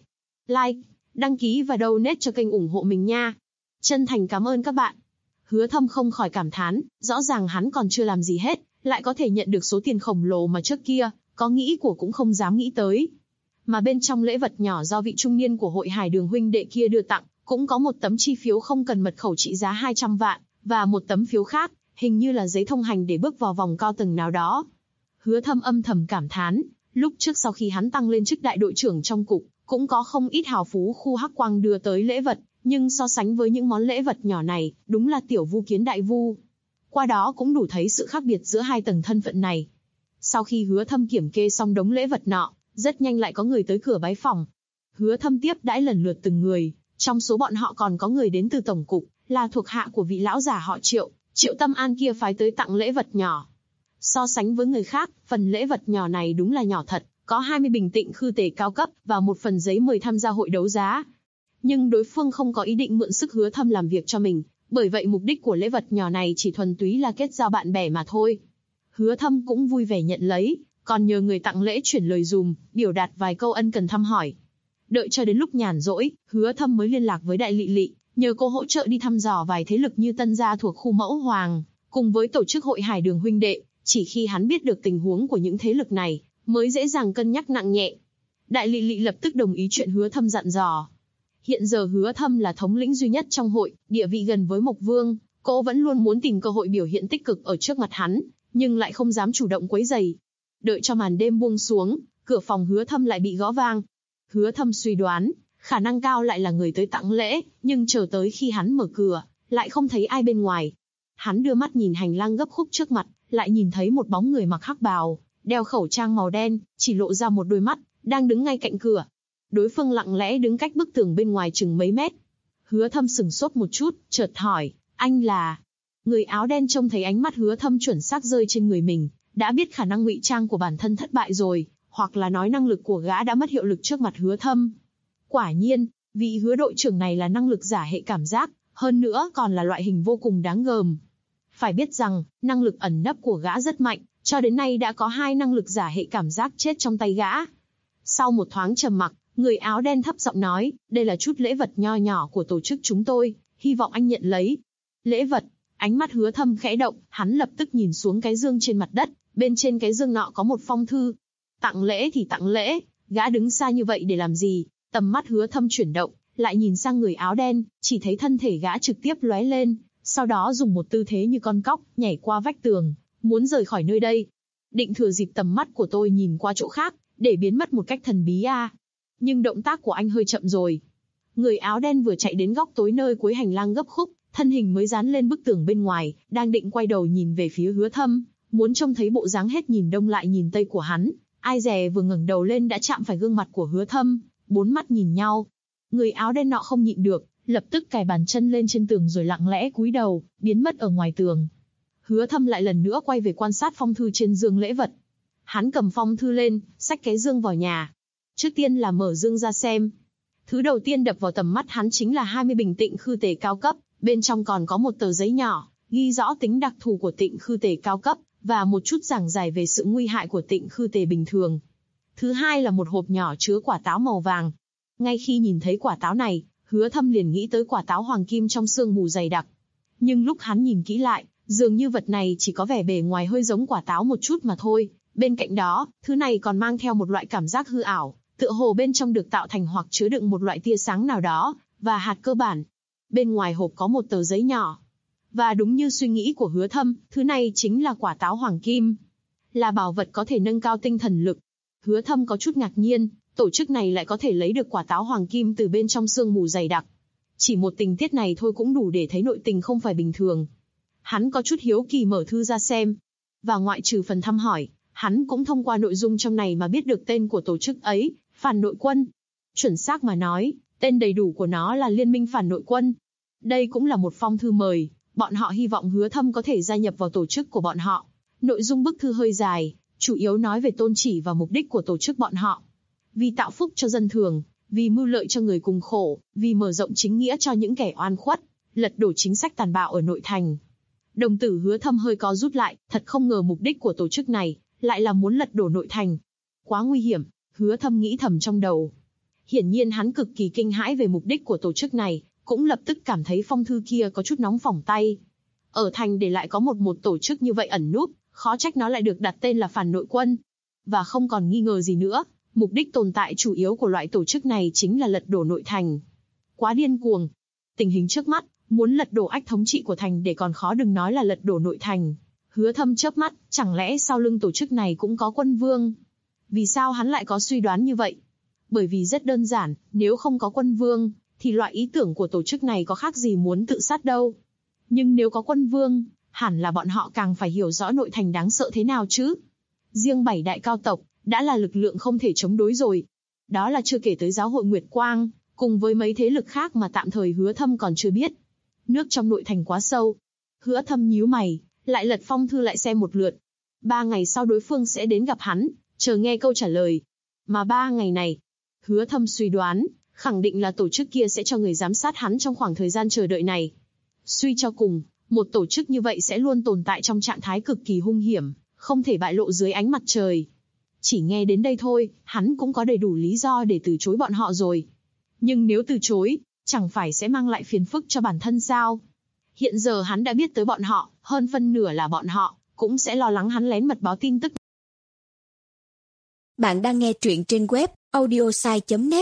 like, đăng ký và donate cho kênh ủng hộ mình nha. Chân thành cảm ơn các bạn. Hứa Thâm không khỏi cảm thán, rõ ràng hắn còn chưa làm gì hết, lại có thể nhận được số tiền khổng lồ mà trước kia, có nghĩ của cũng không dám nghĩ tới. Mà bên trong lễ vật nhỏ do vị trung niên của hội Hải Đường huynh đệ kia đưa tặng, cũng có một tấm chi phiếu không cần mật khẩu trị giá 200 vạn, và một tấm phiếu khác, hình như là giấy thông hành để bước vào vòng cao tầng nào đó. Hứa Thâm âm thầm cảm thán, lúc trước sau khi hắn tăng lên chức đại đội trưởng trong cục, cũng có không ít hào phú khu Hắc Quang đưa tới lễ vật, nhưng so sánh với những món lễ vật nhỏ này, đúng là tiểu vu kiến đại vu. Qua đó cũng đủ thấy sự khác biệt giữa hai tầng thân phận này. Sau khi Hứa Thâm kiểm kê xong đống lễ vật nọ, rất nhanh lại có người tới cửa bái phòng. Hứa Thâm tiếp đãi lần lượt từng người, trong số bọn họ còn có người đến từ tổng cục, là thuộc hạ của vị lão giả họ Triệu, Triệu Tâm An kia phái tới tặng lễ vật nhỏ. So sánh với người khác, phần lễ vật nhỏ này đúng là nhỏ thật, có 20 bình tịnh khư tề cao cấp và một phần giấy mời tham gia hội đấu giá. Nhưng đối phương không có ý định mượn sức Hứa Thâm làm việc cho mình, bởi vậy mục đích của lễ vật nhỏ này chỉ thuần túy là kết giao bạn bè mà thôi. Hứa Thâm cũng vui vẻ nhận lấy, còn nhờ người tặng lễ chuyển lời dùm, biểu đạt vài câu ân cần thăm hỏi. Đợi cho đến lúc nhàn rỗi, Hứa Thâm mới liên lạc với Đại Lị Lị, nhờ cô hỗ trợ đi thăm dò vài thế lực như Tân gia thuộc khu Mẫu Hoàng, cùng với tổ chức hội Hải Đường huynh đệ. Chỉ khi hắn biết được tình huống của những thế lực này, mới dễ dàng cân nhắc nặng nhẹ. Đại Lị Lị lập tức đồng ý chuyện Hứa Thâm dặn dò. Hiện giờ Hứa Thâm là thống lĩnh duy nhất trong hội, địa vị gần với Mộc Vương, cô vẫn luôn muốn tìm cơ hội biểu hiện tích cực ở trước mặt hắn, nhưng lại không dám chủ động quấy rầy. Đợi cho màn đêm buông xuống, cửa phòng Hứa Thâm lại bị gõ vang. Hứa Thâm suy đoán, khả năng cao lại là người tới tặng lễ, nhưng chờ tới khi hắn mở cửa, lại không thấy ai bên ngoài. Hắn đưa mắt nhìn hành lang gấp khúc trước mặt, lại nhìn thấy một bóng người mặc hắc bào, đeo khẩu trang màu đen, chỉ lộ ra một đôi mắt, đang đứng ngay cạnh cửa. Đối phương lặng lẽ đứng cách bức tường bên ngoài chừng mấy mét. Hứa Thâm sững sốt một chút, chợt hỏi, anh là... Người áo đen trông thấy ánh mắt Hứa Thâm chuẩn xác rơi trên người mình, đã biết khả năng ngụy trang của bản thân thất bại rồi, hoặc là nói năng lực của gã đã mất hiệu lực trước mặt Hứa Thâm. Quả nhiên, vị Hứa đội trưởng này là năng lực giả hệ cảm giác, hơn nữa còn là loại hình vô cùng đáng gờm. Phải biết rằng, năng lực ẩn nấp của gã rất mạnh, cho đến nay đã có 2 năng lực giả hệ cảm giác chết trong tay gã. Sau một thoáng trầm mặc, người áo đen thấp giọng nói, đây là chút lễ vật nho nhỏ của tổ chức chúng tôi, hy vọng anh nhận lấy. Lễ vật, ánh mắt Hứa Thâm khẽ động, hắn lập tức nhìn xuống cái dương trên mặt đất, bên trên cái dương nọ có một phong thư. Tặng lễ thì tặng lễ, gã đứng xa như vậy để làm gì? Tầm mắt Hứa Thâm chuyển động, lại nhìn sang người áo đen, chỉ thấy thân thể gã trực tiếp lóe lên, sau đó dùng một tư thế như con cóc, nhảy qua vách tường, muốn rời khỏi nơi đây. Định thừa dịp tầm mắt của tôi nhìn qua chỗ khác, để biến mất một cách thần bí à. Nhưng động tác của anh hơi chậm rồi. Người áo đen vừa chạy đến góc tối nơi cuối hành lang gấp khúc, thân hình mới dán lên bức tường bên ngoài, đang định quay đầu nhìn về phía Hứa Thâm, muốn trông thấy bộ dáng hết nhìn đông lại nhìn tây của hắn. Ai dè vừa ngẩng đầu lên đã chạm phải gương mặt của Hứa Thâm, 4 mắt nhìn nhau. Người áo đen nọ không nhịn được, lập tức cài bàn chân lên trên tường rồi lặng lẽ cúi đầu, biến mất ở ngoài tường. Hứa Thâm lại lần nữa quay về quan sát phong thư trên dương lễ vật. Hắn cầm phong thư lên, xách cái dương vào nhà. Trước tiên là mở dương ra xem. Thứ đầu tiên đập vào tầm mắt hắn chính là 20 bình tịnh khư tề cao cấp, bên trong còn có một tờ giấy nhỏ, ghi rõ tính đặc thù của tịnh khư tề cao cấp, và một chút giảng giải về sự nguy hại của tịnh khư tề bình thường. Thứ hai là một hộp nhỏ chứa quả táo màu vàng. Ngay khi nhìn thấy quả táo này, Hứa Thâm liền nghĩ tới quả táo hoàng kim trong sương mù dày đặc. Nhưng lúc hắn nhìn kỹ lại, dường như vật này chỉ có vẻ bề ngoài hơi giống quả táo một chút mà thôi. Bên cạnh đó, thứ này còn mang theo một loại cảm giác hư ảo, tựa hồ bên trong được tạo thành hoặc chứa đựng một loại tia sáng nào đó, và hạt cơ bản. Bên ngoài hộp có một tờ giấy nhỏ. Và đúng như suy nghĩ của Hứa Thâm, thứ này chính là quả táo hoàng kim. Là bảo vật có thể nâng cao tinh thần lực. Hứa Thâm có chút ngạc nhiên, tổ chức này lại có thể lấy được quả táo hoàng kim từ bên trong sương mù dày đặc. Chỉ một tình tiết này thôi cũng đủ để thấy nội tình không phải bình thường. Hắn có chút hiếu kỳ mở thư ra xem. Và ngoại trừ phần thăm hỏi, hắn cũng thông qua nội dung trong này mà biết được tên của tổ chức ấy, Phản Nội Quân. Chuẩn xác mà nói, tên đầy đủ của nó là Liên minh Phản Nội Quân. Đây cũng là một phong thư mời, bọn họ hy vọng Hứa Thâm có thể gia nhập vào tổ chức của bọn họ. Nội dung bức thư hơi dài, chủ yếu nói về tôn chỉ và mục đích của tổ chức bọn họ. Vì tạo phúc cho dân thường, vì mưu lợi cho người cùng khổ, vì mở rộng chính nghĩa cho những kẻ oan khuất, lật đổ chính sách tàn bạo ở nội thành. Đồng tử Hứa Thâm hơi co rút lại, thật không ngờ mục đích của tổ chức này lại là muốn lật đổ nội thành. Quá nguy hiểm, Hứa Thâm nghĩ thầm trong đầu. Hiển nhiên hắn cực kỳ kinh hãi về mục đích của tổ chức này, cũng lập tức cảm thấy phong thư kia có chút nóng phỏng tay. Ở thành để lại có một tổ chức như vậy ẩn núp, khó trách nó lại được đặt tên là phản nội quân. Và không còn nghi ngờ gì nữa, mục đích tồn tại chủ yếu của loại tổ chức này chính là lật đổ nội thành. Quá điên cuồng. Tình hình trước mắt, muốn lật đổ ách thống trị của thành để còn khó đừng nói là lật đổ nội thành. Hứa Thâm chớp mắt, chẳng lẽ sau lưng tổ chức này cũng có quân vương? Vì sao hắn lại có suy đoán như vậy? Bởi vì rất đơn giản, nếu không có quân vương, thì loại ý tưởng của tổ chức này có khác gì muốn tự sát đâu. Nhưng nếu có quân vương, hẳn là bọn họ càng phải hiểu rõ nội thành đáng sợ thế nào chứ. Riêng 7 đại cao tộc, đã là lực lượng không thể chống đối rồi. Đó là chưa kể tới giáo hội Nguyệt Quang, cùng với mấy thế lực khác mà tạm thời Hứa Thâm còn chưa biết. Nước trong nội thành quá sâu. Hứa Thâm nhíu mày, lại lật phong thư lại xem một lượt. 3 ngày sau đối phương sẽ đến gặp hắn, chờ nghe câu trả lời. Mà 3 ngày này, Hứa Thâm suy đoán, khẳng định là tổ chức kia sẽ cho người giám sát hắn trong khoảng thời gian chờ đợi này. Suy cho cùng, một tổ chức như vậy sẽ luôn tồn tại trong trạng thái cực kỳ hung hiểm, không thể bại lộ dưới ánh mặt trời. Chỉ nghe đến đây thôi, hắn cũng có đầy đủ lý do để từ chối bọn họ rồi. Nhưng nếu từ chối, chẳng phải sẽ mang lại phiền phức cho bản thân sao? Hiện giờ hắn đã biết tới bọn họ, hơn phân nửa là bọn họ cũng sẽ lo lắng hắn lén mật báo tin tức. Bạn đang nghe truyện trên web audiosai.net.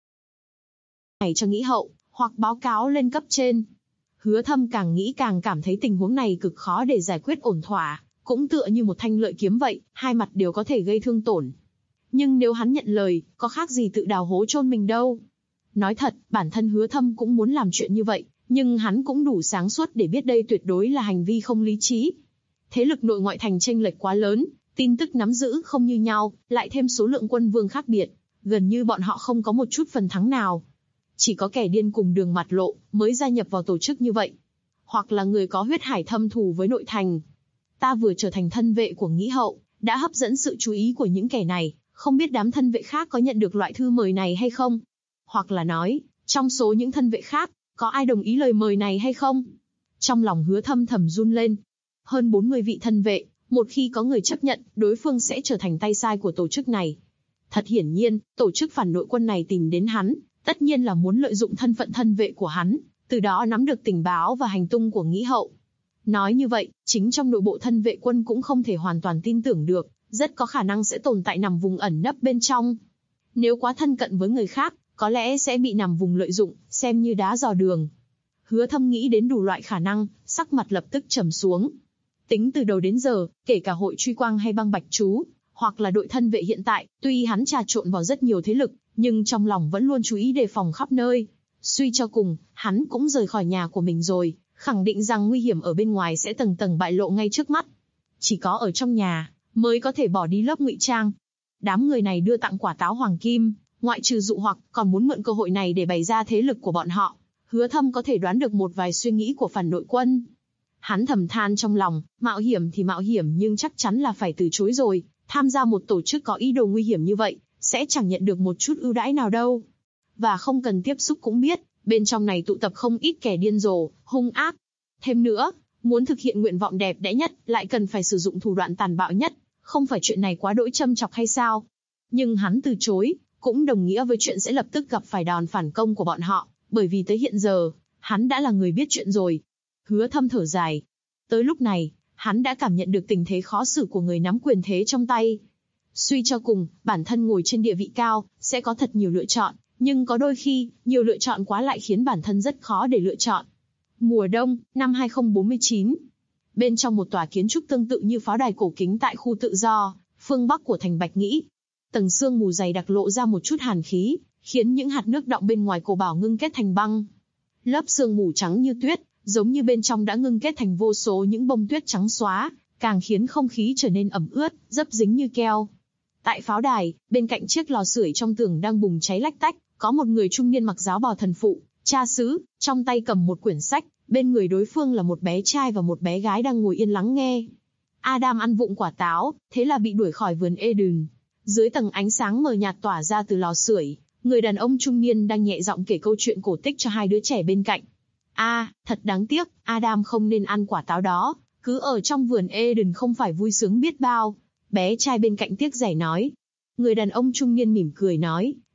Này cho nghĩ hậu, hoặc báo cáo lên cấp trên. Hứa Thâm càng nghĩ càng cảm thấy tình huống này cực khó để giải quyết ổn thỏa, cũng tựa như một thanh lợi kiếm vậy, hai mặt đều có thể gây thương tổn. Nhưng nếu hắn nhận lời, có khác gì tự đào hố chôn mình đâu. Nói thật, bản thân Hứa Thâm cũng muốn làm chuyện như vậy, nhưng hắn cũng đủ sáng suốt để biết đây tuyệt đối là hành vi không lý trí. Thế lực nội ngoại thành chênh lệch quá lớn, tin tức nắm giữ không như nhau, lại thêm số lượng quân vương khác biệt, gần như bọn họ không có một chút phần thắng nào. Chỉ có kẻ điên cùng đường mặt lộ mới gia nhập vào tổ chức như vậy, hoặc là người có huyết hải thâm thù với nội thành. Ta vừa trở thành thân vệ của Nghĩ Hậu, đã hấp dẫn sự chú ý của những kẻ này, không biết đám thân vệ khác có nhận được loại thư mời này hay không? Hoặc là nói, trong số những thân vệ khác, có ai đồng ý lời mời này hay không? Trong lòng Hứa Thâm thầm run lên. Hơn 40 vị thân vệ, một khi có người chấp nhận, đối phương sẽ trở thành tay sai của tổ chức này. Thật hiển nhiên, tổ chức phản nội quân này tìm đến hắn, tất nhiên là muốn lợi dụng thân phận thân vệ của hắn, từ đó nắm được tình báo và hành tung của Nghĩ Hậu. Nói như vậy, chính trong nội bộ thân vệ quân cũng không thể hoàn toàn tin tưởng được, rất có khả năng sẽ tồn tại nằm vùng ẩn nấp bên trong. Nếu quá thân cận với người khác, có lẽ sẽ bị nằm vùng lợi dụng, xem như đá dò đường. Hứa Thâm nghĩ đến đủ loại khả năng, sắc mặt lập tức trầm xuống. Tính từ đầu đến giờ, kể cả hội truy quang hay băng bạch chú, hoặc là đội thân vệ hiện tại, tuy hắn trà trộn vào rất nhiều thế lực, nhưng trong lòng vẫn luôn chú ý đề phòng khắp nơi. Suy cho cùng, hắn cũng rời khỏi nhà của mình rồi, khẳng định rằng nguy hiểm ở bên ngoài sẽ tầng tầng bại lộ ngay trước mắt. Chỉ có ở trong nhà, mới có thể bỏ đi lớp ngụy trang. Đám người này đưa tặng quả táo hoàng kim, ngoại trừ dụ hoặc, còn muốn mượn cơ hội này để bày ra thế lực của bọn họ. Hứa Thâm có thể đoán được một vài suy nghĩ của phản nội quân. Hắn thầm than trong lòng, mạo hiểm thì mạo hiểm nhưng chắc chắn là phải từ chối rồi. Tham gia một tổ chức có ý đồ nguy hiểm như vậy, sẽ chẳng nhận được một chút ưu đãi nào đâu. Và không cần tiếp xúc cũng biết, bên trong này tụ tập không ít kẻ điên rồ, hung ác. Thêm nữa, muốn thực hiện nguyện vọng đẹp đẽ nhất, lại cần phải sử dụng thủ đoạn tàn bạo nhất. Không phải chuyện này quá đỗi châm chọc hay sao? Nhưng hắn từ chối, cũng đồng nghĩa với chuyện sẽ lập tức gặp phải đòn phản công của bọn họ, bởi vì tới hiện giờ, hắn đã là người biết chuyện rồi. Hứa Thâm thở dài. Tới lúc này, hắn đã cảm nhận được tình thế khó xử của người nắm quyền thế trong tay. Suy cho cùng, bản thân ngồi trên địa vị cao, sẽ có thật nhiều lựa chọn, nhưng có đôi khi, nhiều lựa chọn quá lại khiến bản thân rất khó để lựa chọn. Mùa đông, năm 2049. Bên trong một tòa kiến trúc tương tự như pháo đài cổ kính tại khu tự do, phương Bắc của thành Bạch Nghĩ. Tầng sương mù dày đặc lộ ra một chút hàn khí, khiến những hạt nước đọng bên ngoài cổ bảo ngưng kết thành băng. Lớp sương mù trắng như tuyết, giống như bên trong đã ngưng kết thành vô số những bông tuyết trắng xóa, càng khiến không khí trở nên ẩm ướt, dấp dính như keo. Tại pháo đài, bên cạnh chiếc lò sưởi trong tường đang bùng cháy lách tách, có một người trung niên mặc giáo bào thần phụ, cha xứ, trong tay cầm một quyển sách, bên người đối phương là một bé trai và một bé gái đang ngồi yên lắng nghe. Adam ăn vụng quả táo, thế là bị đuổi khỏi vườn Eden. Dưới tầng ánh sáng mờ nhạt tỏa ra từ lò sưởi, người đàn ông trung niên đang nhẹ giọng kể câu chuyện cổ tích cho hai đứa trẻ bên cạnh. Thật đáng tiếc, Adam không nên ăn quả táo đó, cứ ở trong vườn Eden không phải vui sướng biết bao. Bé trai bên cạnh tiếc rẻ nói. Người đàn ông trung niên mỉm cười nói,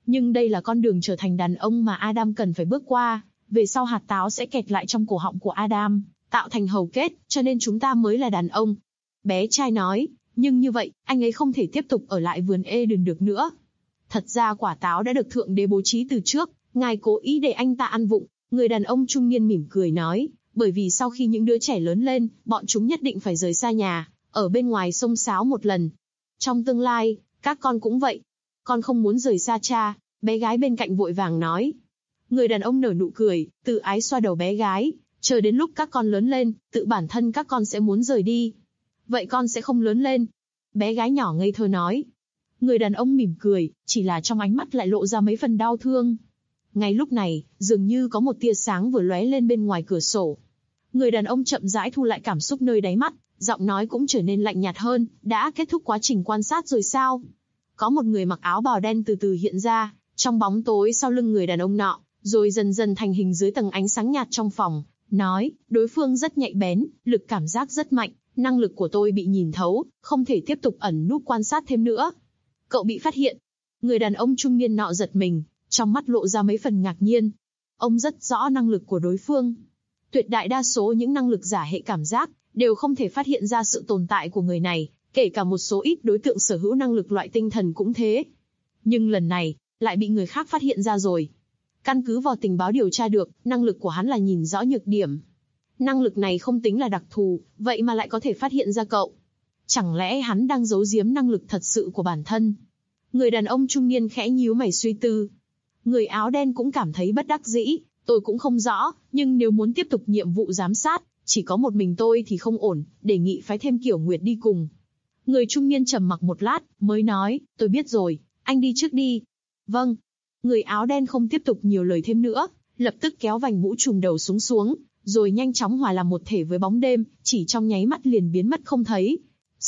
Nhưng đây là con đường trở thành đàn ông mà Adam cần phải bước qua. Về sau hạt táo sẽ kẹt lại trong cổ họng của Adam, tạo thành hầu kết, cho nên chúng ta mới là đàn ông. Bé trai nói, nhưng như vậy, anh ấy không thể tiếp tục ở lại vườn Eden được nữa. Thật ra quả táo đã được Thượng Đế bố trí từ trước, Ngài cố ý để anh ta ăn vụng. Người đàn ông trung niên mỉm cười nói, bởi vì sau khi những đứa trẻ lớn lên, bọn chúng nhất định phải rời xa nhà, ở bên ngoài xông xáo một lần. Trong tương lai, các con cũng vậy. Con không muốn rời xa cha, bé gái bên cạnh vội vàng nói. Người đàn ông nở nụ cười, tự ái xoa đầu bé gái, chờ đến lúc các con lớn lên, tự bản thân các con sẽ muốn rời đi. Vậy con sẽ không lớn lên. Bé gái nhỏ ngây thơ nói. Người đàn ông mỉm cười, chỉ là trong ánh mắt lại lộ ra mấy phần đau thương. Ngay lúc này, dường như có một tia sáng vừa lóe lên bên ngoài cửa sổ. Người đàn ông chậm rãi thu lại cảm xúc nơi đáy mắt, giọng nói cũng trở nên lạnh nhạt hơn, đã kết thúc quá trình quan sát rồi sao? Có một người mặc áo bào đen từ từ hiện ra, trong bóng tối sau lưng người đàn ông nọ, rồi dần dần thành hình dưới tầng ánh sáng nhạt trong phòng, nói, đối phương rất nhạy bén, lực cảm giác rất mạnh, năng lực của tôi bị nhìn thấu, không thể tiếp tục ẩn núp quan sát thêm nữa. Cậu bị phát hiện. Người đàn ông trung niên nọ giật mình, trong mắt lộ ra mấy phần ngạc nhiên. Ông rất rõ năng lực của đối phương. Tuyệt đại đa số những năng lực giả hệ cảm giác, đều không thể phát hiện ra sự tồn tại của người này, kể cả một số ít đối tượng sở hữu năng lực loại tinh thần cũng thế. Nhưng lần này, lại bị người khác phát hiện ra rồi. Căn cứ vào tình báo điều tra được, năng lực của hắn là nhìn rõ nhược điểm. Năng lực này không tính là đặc thù, vậy mà lại có thể phát hiện ra cậu. Chẳng lẽ hắn đang giấu giếm năng lực thật sự của bản thân? Người đàn ông trung niên khẽ nhíu mày suy tư. Người áo đen cũng cảm thấy bất đắc dĩ, tôi cũng không rõ, nhưng nếu muốn tiếp tục nhiệm vụ giám sát, chỉ có một mình tôi thì không ổn, đề nghị phái thêm Kiểu Nguyệt đi cùng. Người trung niên trầm mặc một lát, mới nói, tôi biết rồi, anh đi trước đi. Vâng. Người áo đen không tiếp tục nhiều lời thêm nữa, lập tức kéo vành mũ trùm đầu xuống, rồi nhanh chóng hòa làm một thể với bóng đêm, chỉ trong nháy mắt liền biến mất không thấy.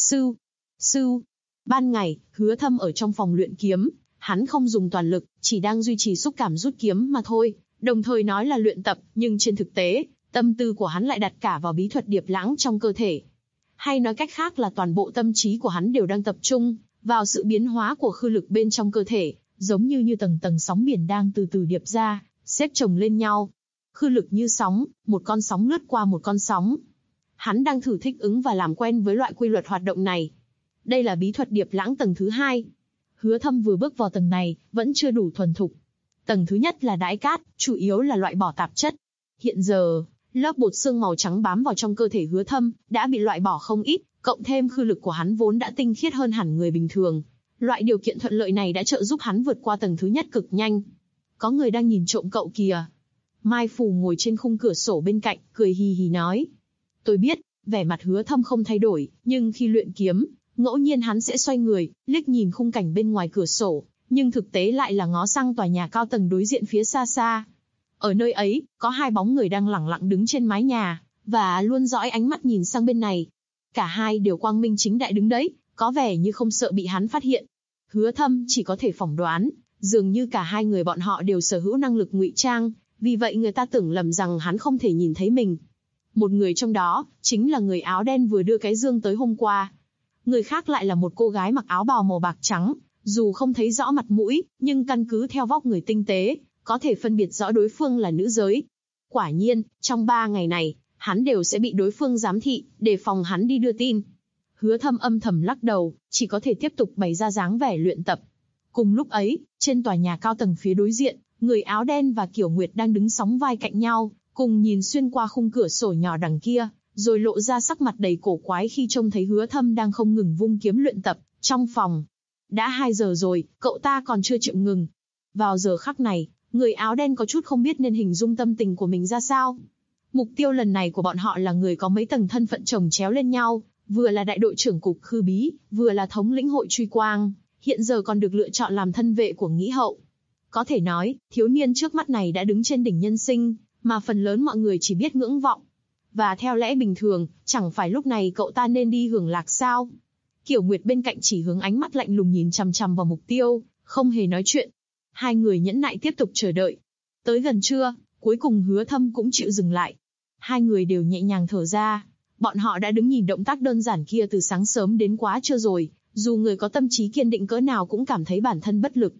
Sư. Ban ngày, Hứa Thâm ở trong phòng luyện kiếm, hắn không dùng toàn lực, chỉ đang duy trì xúc cảm rút kiếm mà thôi, đồng thời nói là luyện tập, nhưng trên thực tế, tâm tư của hắn lại đặt cả vào bí thuật điệp lãng trong cơ thể. Hay nói cách khác là toàn bộ tâm trí của hắn đều đang tập trung vào sự biến hóa của khư lực bên trong cơ thể, giống như tầng tầng sóng biển đang từ từ điệp ra, xếp chồng lên nhau. Khư lực như sóng, một con sóng lướt qua một con sóng. Hắn đang thử thích ứng và làm quen với loại quy luật hoạt động này. Đây là bí thuật điệp lãng tầng thứ 2. Hứa Thâm vừa bước vào tầng này, vẫn chưa đủ thuần thục. Tầng thứ nhất là đãi cát, chủ yếu là loại bỏ tạp chất. Hiện giờ, lớp bột xương màu trắng bám vào trong cơ thể Hứa Thâm đã bị loại bỏ không ít, cộng thêm khư lực của hắn vốn đã tinh khiết hơn hẳn người bình thường. Loại điều kiện thuận lợi này đã trợ giúp hắn vượt qua tầng thứ nhất cực nhanh. Có người đang nhìn trộm cậu kìa. Mai Phù ngồi trên khung cửa sổ bên cạnh, cười hì hì nói. Tôi biết, vẻ mặt Hứa Thâm không thay đổi, nhưng khi luyện kiếm, ngẫu nhiên hắn sẽ xoay người, liếc nhìn khung cảnh bên ngoài cửa sổ, nhưng thực tế lại là ngó sang tòa nhà cao tầng đối diện phía xa xa. Ở nơi ấy, có hai bóng người đang lẳng lặng đứng trên mái nhà, và luôn dõi ánh mắt nhìn sang bên này. Cả hai đều quang minh chính đại đứng đấy, có vẻ như không sợ bị hắn phát hiện. Hứa Thâm chỉ có thể phỏng đoán, dường như cả hai người bọn họ đều sở hữu năng lực ngụy trang, vì vậy người ta tưởng lầm rằng hắn không thể nhìn thấy mình. Một người trong đó, chính là người áo đen vừa đưa cái dương tới hôm qua. Người khác lại là một cô gái mặc áo bào màu bạc trắng, dù không thấy rõ mặt mũi, nhưng căn cứ theo vóc người tinh tế, có thể phân biệt rõ đối phương là nữ giới. Quả nhiên, trong 3 ngày này, hắn đều sẽ bị đối phương giám thị, đề phòng hắn đi đưa tin. Hứa Thâm âm thầm lắc đầu, chỉ có thể tiếp tục bày ra dáng vẻ luyện tập. Cùng lúc ấy, trên tòa nhà cao tầng phía đối diện, người áo đen và Kiểu Nguyệt đang đứng sóng vai cạnh nhau, cùng nhìn xuyên qua khung cửa sổ nhỏ đằng kia, rồi lộ ra sắc mặt đầy cổ quái khi trông thấy Hứa Thâm đang không ngừng vung kiếm luyện tập trong phòng. Đã 2 giờ rồi, cậu ta còn chưa chịu ngừng. Vào giờ khắc này, người áo đen có chút không biết nên hình dung tâm tình của mình ra sao. Mục tiêu lần này của bọn họ là người có mấy tầng thân phận chồng chéo lên nhau, vừa là đại đội trưởng cục Khư Bí, vừa là thống lĩnh hội truy quang, hiện giờ còn được lựa chọn làm thân vệ của Nghĩ Hậu. Có thể nói, thiếu niên trước mắt này đã đứng trên đỉnh nhân sinh, mà phần lớn mọi người chỉ biết ngưỡng vọng. Và theo lẽ bình thường, chẳng phải lúc này cậu ta nên đi hưởng lạc sao? Kiểu Nguyệt bên cạnh chỉ hướng ánh mắt lạnh lùng nhìn chằm chằm vào mục tiêu, không hề nói chuyện. Hai người nhẫn nại tiếp tục chờ đợi. Tới gần trưa, cuối cùng Hứa Thâm cũng chịu dừng lại. Hai người đều nhẹ nhàng thở ra. Bọn họ đã đứng nhìn động tác đơn giản kia từ sáng sớm đến quá trưa rồi, dù người có tâm trí kiên định cỡ nào cũng cảm thấy bản thân bất lực.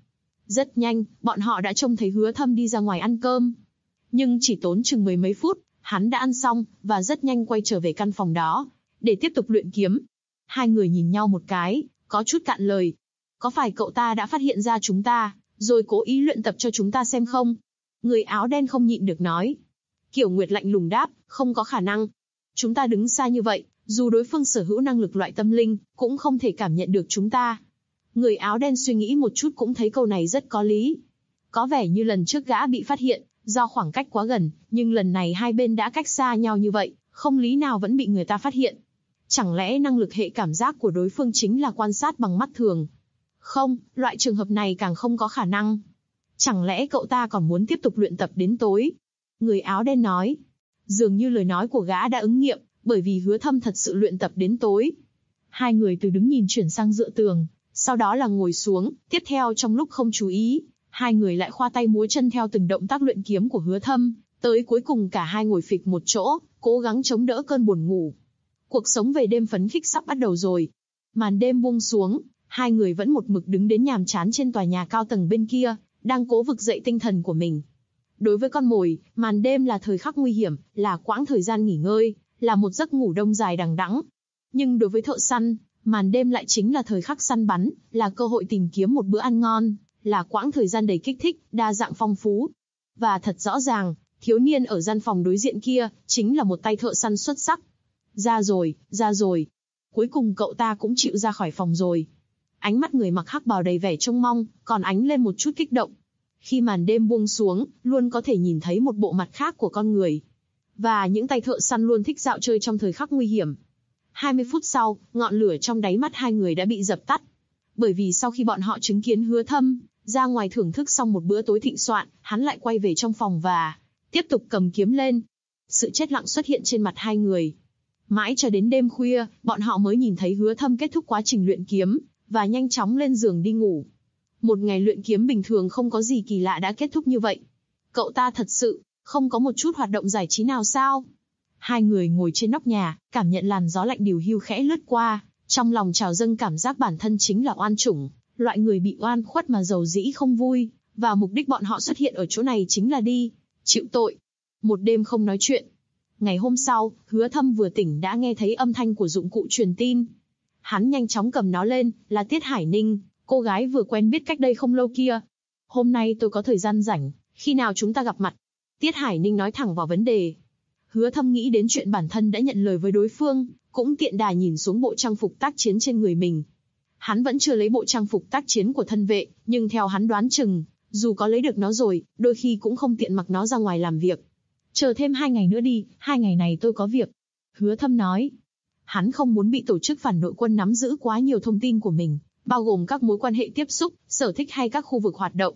Rất nhanh, bọn họ đã trông thấy Hứa Thâm đi ra ngoài ăn cơm. Nhưng chỉ tốn chừng mười mấy phút, hắn đã ăn xong, và rất nhanh quay trở về căn phòng đó, để tiếp tục luyện kiếm. Hai người nhìn nhau một cái, có chút cạn lời. Có phải cậu ta đã phát hiện ra chúng ta, rồi cố ý luyện tập cho chúng ta xem không? Người áo đen không nhịn được nói. Kiều Nguyệt lạnh lùng đáp, không có khả năng. Chúng ta đứng xa như vậy, dù đối phương sở hữu năng lực loại tâm linh, cũng không thể cảm nhận được chúng ta. Người áo đen suy nghĩ một chút cũng thấy câu này rất có lý. Có vẻ như lần trước gã bị phát hiện, do khoảng cách quá gần, nhưng lần này hai bên đã cách xa nhau như vậy, không lý nào vẫn bị người ta phát hiện. Chẳng lẽ năng lực hệ cảm giác của đối phương chính là quan sát bằng mắt thường? Không, loại trường hợp này càng không có khả năng. Chẳng lẽ cậu ta còn muốn tiếp tục luyện tập đến tối? Người áo đen nói. Dường như lời nói của gã đã ứng nghiệm, bởi vì Hứa Thâm thật sự luyện tập đến tối. Hai người từ đứng nhìn chuyển sang dựa tường, sau đó là ngồi xuống, tiếp theo trong lúc không chú ý, hai người lại khoa tay múa chân theo từng động tác luyện kiếm của Hứa Thâm, tới cuối cùng cả hai ngồi phịch một chỗ, cố gắng chống đỡ cơn buồn ngủ. Cuộc sống về đêm phấn khích sắp bắt đầu rồi. Màn đêm buông xuống, hai người vẫn một mực đứng đến nhàm chán trên tòa nhà cao tầng bên kia, đang cố vực dậy tinh thần của mình. Đối với con mồi, màn đêm là thời khắc nguy hiểm, là quãng thời gian nghỉ ngơi, là một giấc ngủ đông dài đằng đẵng. Nhưng đối với thợ săn, màn đêm lại chính là thời khắc săn bắn, là cơ hội tìm kiếm một bữa ăn ngon, là quãng thời gian đầy kích thích, đa dạng phong phú. Và thật rõ ràng, thiếu niên ở gian phòng đối diện kia, chính là một tay thợ săn xuất sắc. Ra rồi, ra rồi. Cuối cùng cậu ta cũng chịu ra khỏi phòng rồi. Ánh mắt người mặc hắc bào đầy vẻ trông mong, còn ánh lên một chút kích động. Khi màn đêm buông xuống, luôn có thể nhìn thấy một bộ mặt khác của con người. Và những tay thợ săn luôn thích dạo chơi trong thời khắc nguy hiểm. 20 phút sau, ngọn lửa trong đáy mắt hai người đã bị dập tắt. Bởi vì sau khi bọn họ chứng kiến Hứa Thâm ra ngoài thưởng thức xong một bữa tối thịnh soạn, hắn lại quay về trong phòng và tiếp tục cầm kiếm lên. Sự chết lặng xuất hiện trên mặt hai người. Mãi cho đến đêm khuya, bọn họ mới nhìn thấy Hứa Thâm kết thúc quá trình luyện kiếm, và nhanh chóng lên giường đi ngủ. Một ngày luyện kiếm bình thường không có gì kỳ lạ đã kết thúc như vậy. Cậu ta thật sự không có một chút hoạt động giải trí nào sao? Hai người ngồi trên nóc nhà, cảm nhận làn gió lạnh điều hưu khẽ lướt qua, trong lòng trào dâng cảm giác bản thân chính là oan chủng, loại người bị oan khuất mà dầu dĩ không vui, và mục đích bọn họ xuất hiện ở chỗ này chính là đi chịu tội. Một đêm không nói chuyện. Ngày hôm sau, Hứa Thâm vừa tỉnh đã nghe thấy âm thanh của dụng cụ truyền tin. Hắn nhanh chóng cầm nó lên, là Tiết Hải Ninh, cô gái vừa quen biết cách đây không lâu kia. Hôm nay tôi có thời gian rảnh, khi nào chúng ta gặp mặt? Tiết Hải Ninh nói thẳng vào vấn đề. Hứa Thâm nghĩ đến chuyện bản thân đã nhận lời với đối phương, cũng tiện đà nhìn xuống bộ trang phục tác chiến trên người mình. Hắn vẫn chưa lấy bộ trang phục tác chiến của thân vệ, nhưng theo hắn đoán chừng, dù có lấy được nó rồi, đôi khi cũng không tiện mặc nó ra ngoài làm việc. Chờ thêm 2 ngày nữa đi, 2 ngày này tôi có việc. Hứa Thâm nói. Hắn không muốn bị tổ chức phản nội quân nắm giữ quá nhiều thông tin của mình, bao gồm các mối quan hệ tiếp xúc, sở thích hay các khu vực hoạt động.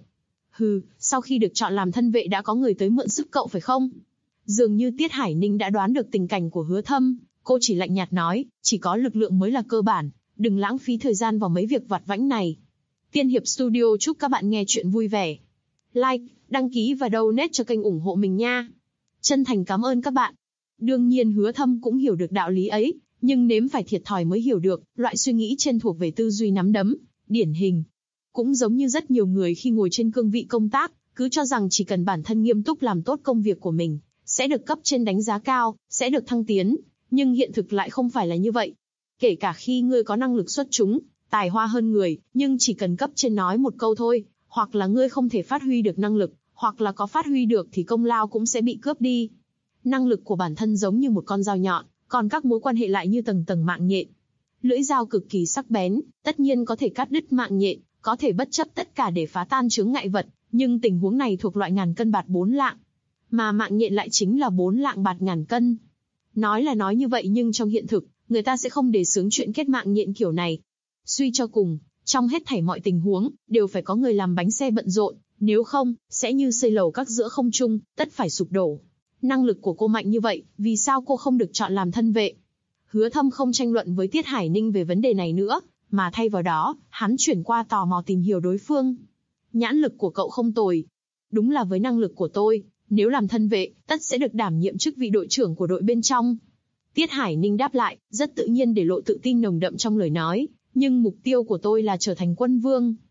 Sau khi được chọn làm thân vệ đã có người tới mượn sức cậu phải không? Dường như Tiết Hải Ninh đã đoán được tình cảnh của Hứa Thâm, cô chỉ lạnh nhạt nói, chỉ có lực lượng mới là cơ bản, đừng lãng phí thời gian vào mấy việc vặt vãnh này. Tiên Hiệp Studio chúc các bạn nghe chuyện vui vẻ. Like, đăng ký và donate cho kênh ủng hộ mình nha. Chân thành cảm ơn các bạn. Đương nhiên Hứa Thâm cũng hiểu được đạo lý ấy, nhưng nếm phải thiệt thòi mới hiểu được, loại suy nghĩ trên thuộc về tư duy nắm đấm, điển hình. Cũng giống như rất nhiều người khi ngồi trên cương vị công tác, cứ cho rằng chỉ cần bản thân nghiêm túc làm tốt công việc của mình, sẽ được cấp trên đánh giá cao, sẽ được thăng tiến, nhưng hiện thực lại không phải là như vậy. Kể cả khi ngươi có năng lực xuất chúng, tài hoa hơn người, nhưng chỉ cần cấp trên nói một câu thôi, hoặc là ngươi không thể phát huy được năng lực, hoặc là có phát huy được thì công lao cũng sẽ bị cướp đi. Năng lực của bản thân giống như một con dao nhọn, còn các mối quan hệ lại như tầng tầng mạng nhện. Lưỡi dao cực kỳ sắc bén, tất nhiên có thể cắt đứt mạng nhện, có thể bất chấp tất cả để phá tan chướng ngại vật, nhưng tình huống này thuộc loại ngàn cân bạt 4 lạng. Mà mạng nhện lại chính là 4 lạng bạt ngàn cân. Nói là nói như vậy nhưng trong hiện thực, người ta sẽ không đề xướng chuyện kết mạng nhện kiểu này. Suy cho cùng, trong hết thảy mọi tình huống, đều phải có người làm bánh xe bận rộn, nếu không, sẽ như xây lầu các giữa không trung, tất phải sụp đổ. Năng lực của cô mạnh như vậy, vì sao cô không được chọn làm thân vệ? Hứa Thâm không tranh luận với Tiết Hải Ninh về vấn đề này nữa, mà thay vào đó, hắn chuyển qua tò mò tìm hiểu đối phương. Nhãn lực của cậu không tồi. Đúng là với năng lực của tôi, nếu làm thân vệ, tất sẽ được đảm nhiệm chức vị đội trưởng của đội bên trong. Tiết Hải Ninh đáp lại, rất tự nhiên để lộ tự tin nồng đậm trong lời nói, nhưng mục tiêu của tôi là trở thành quân vương.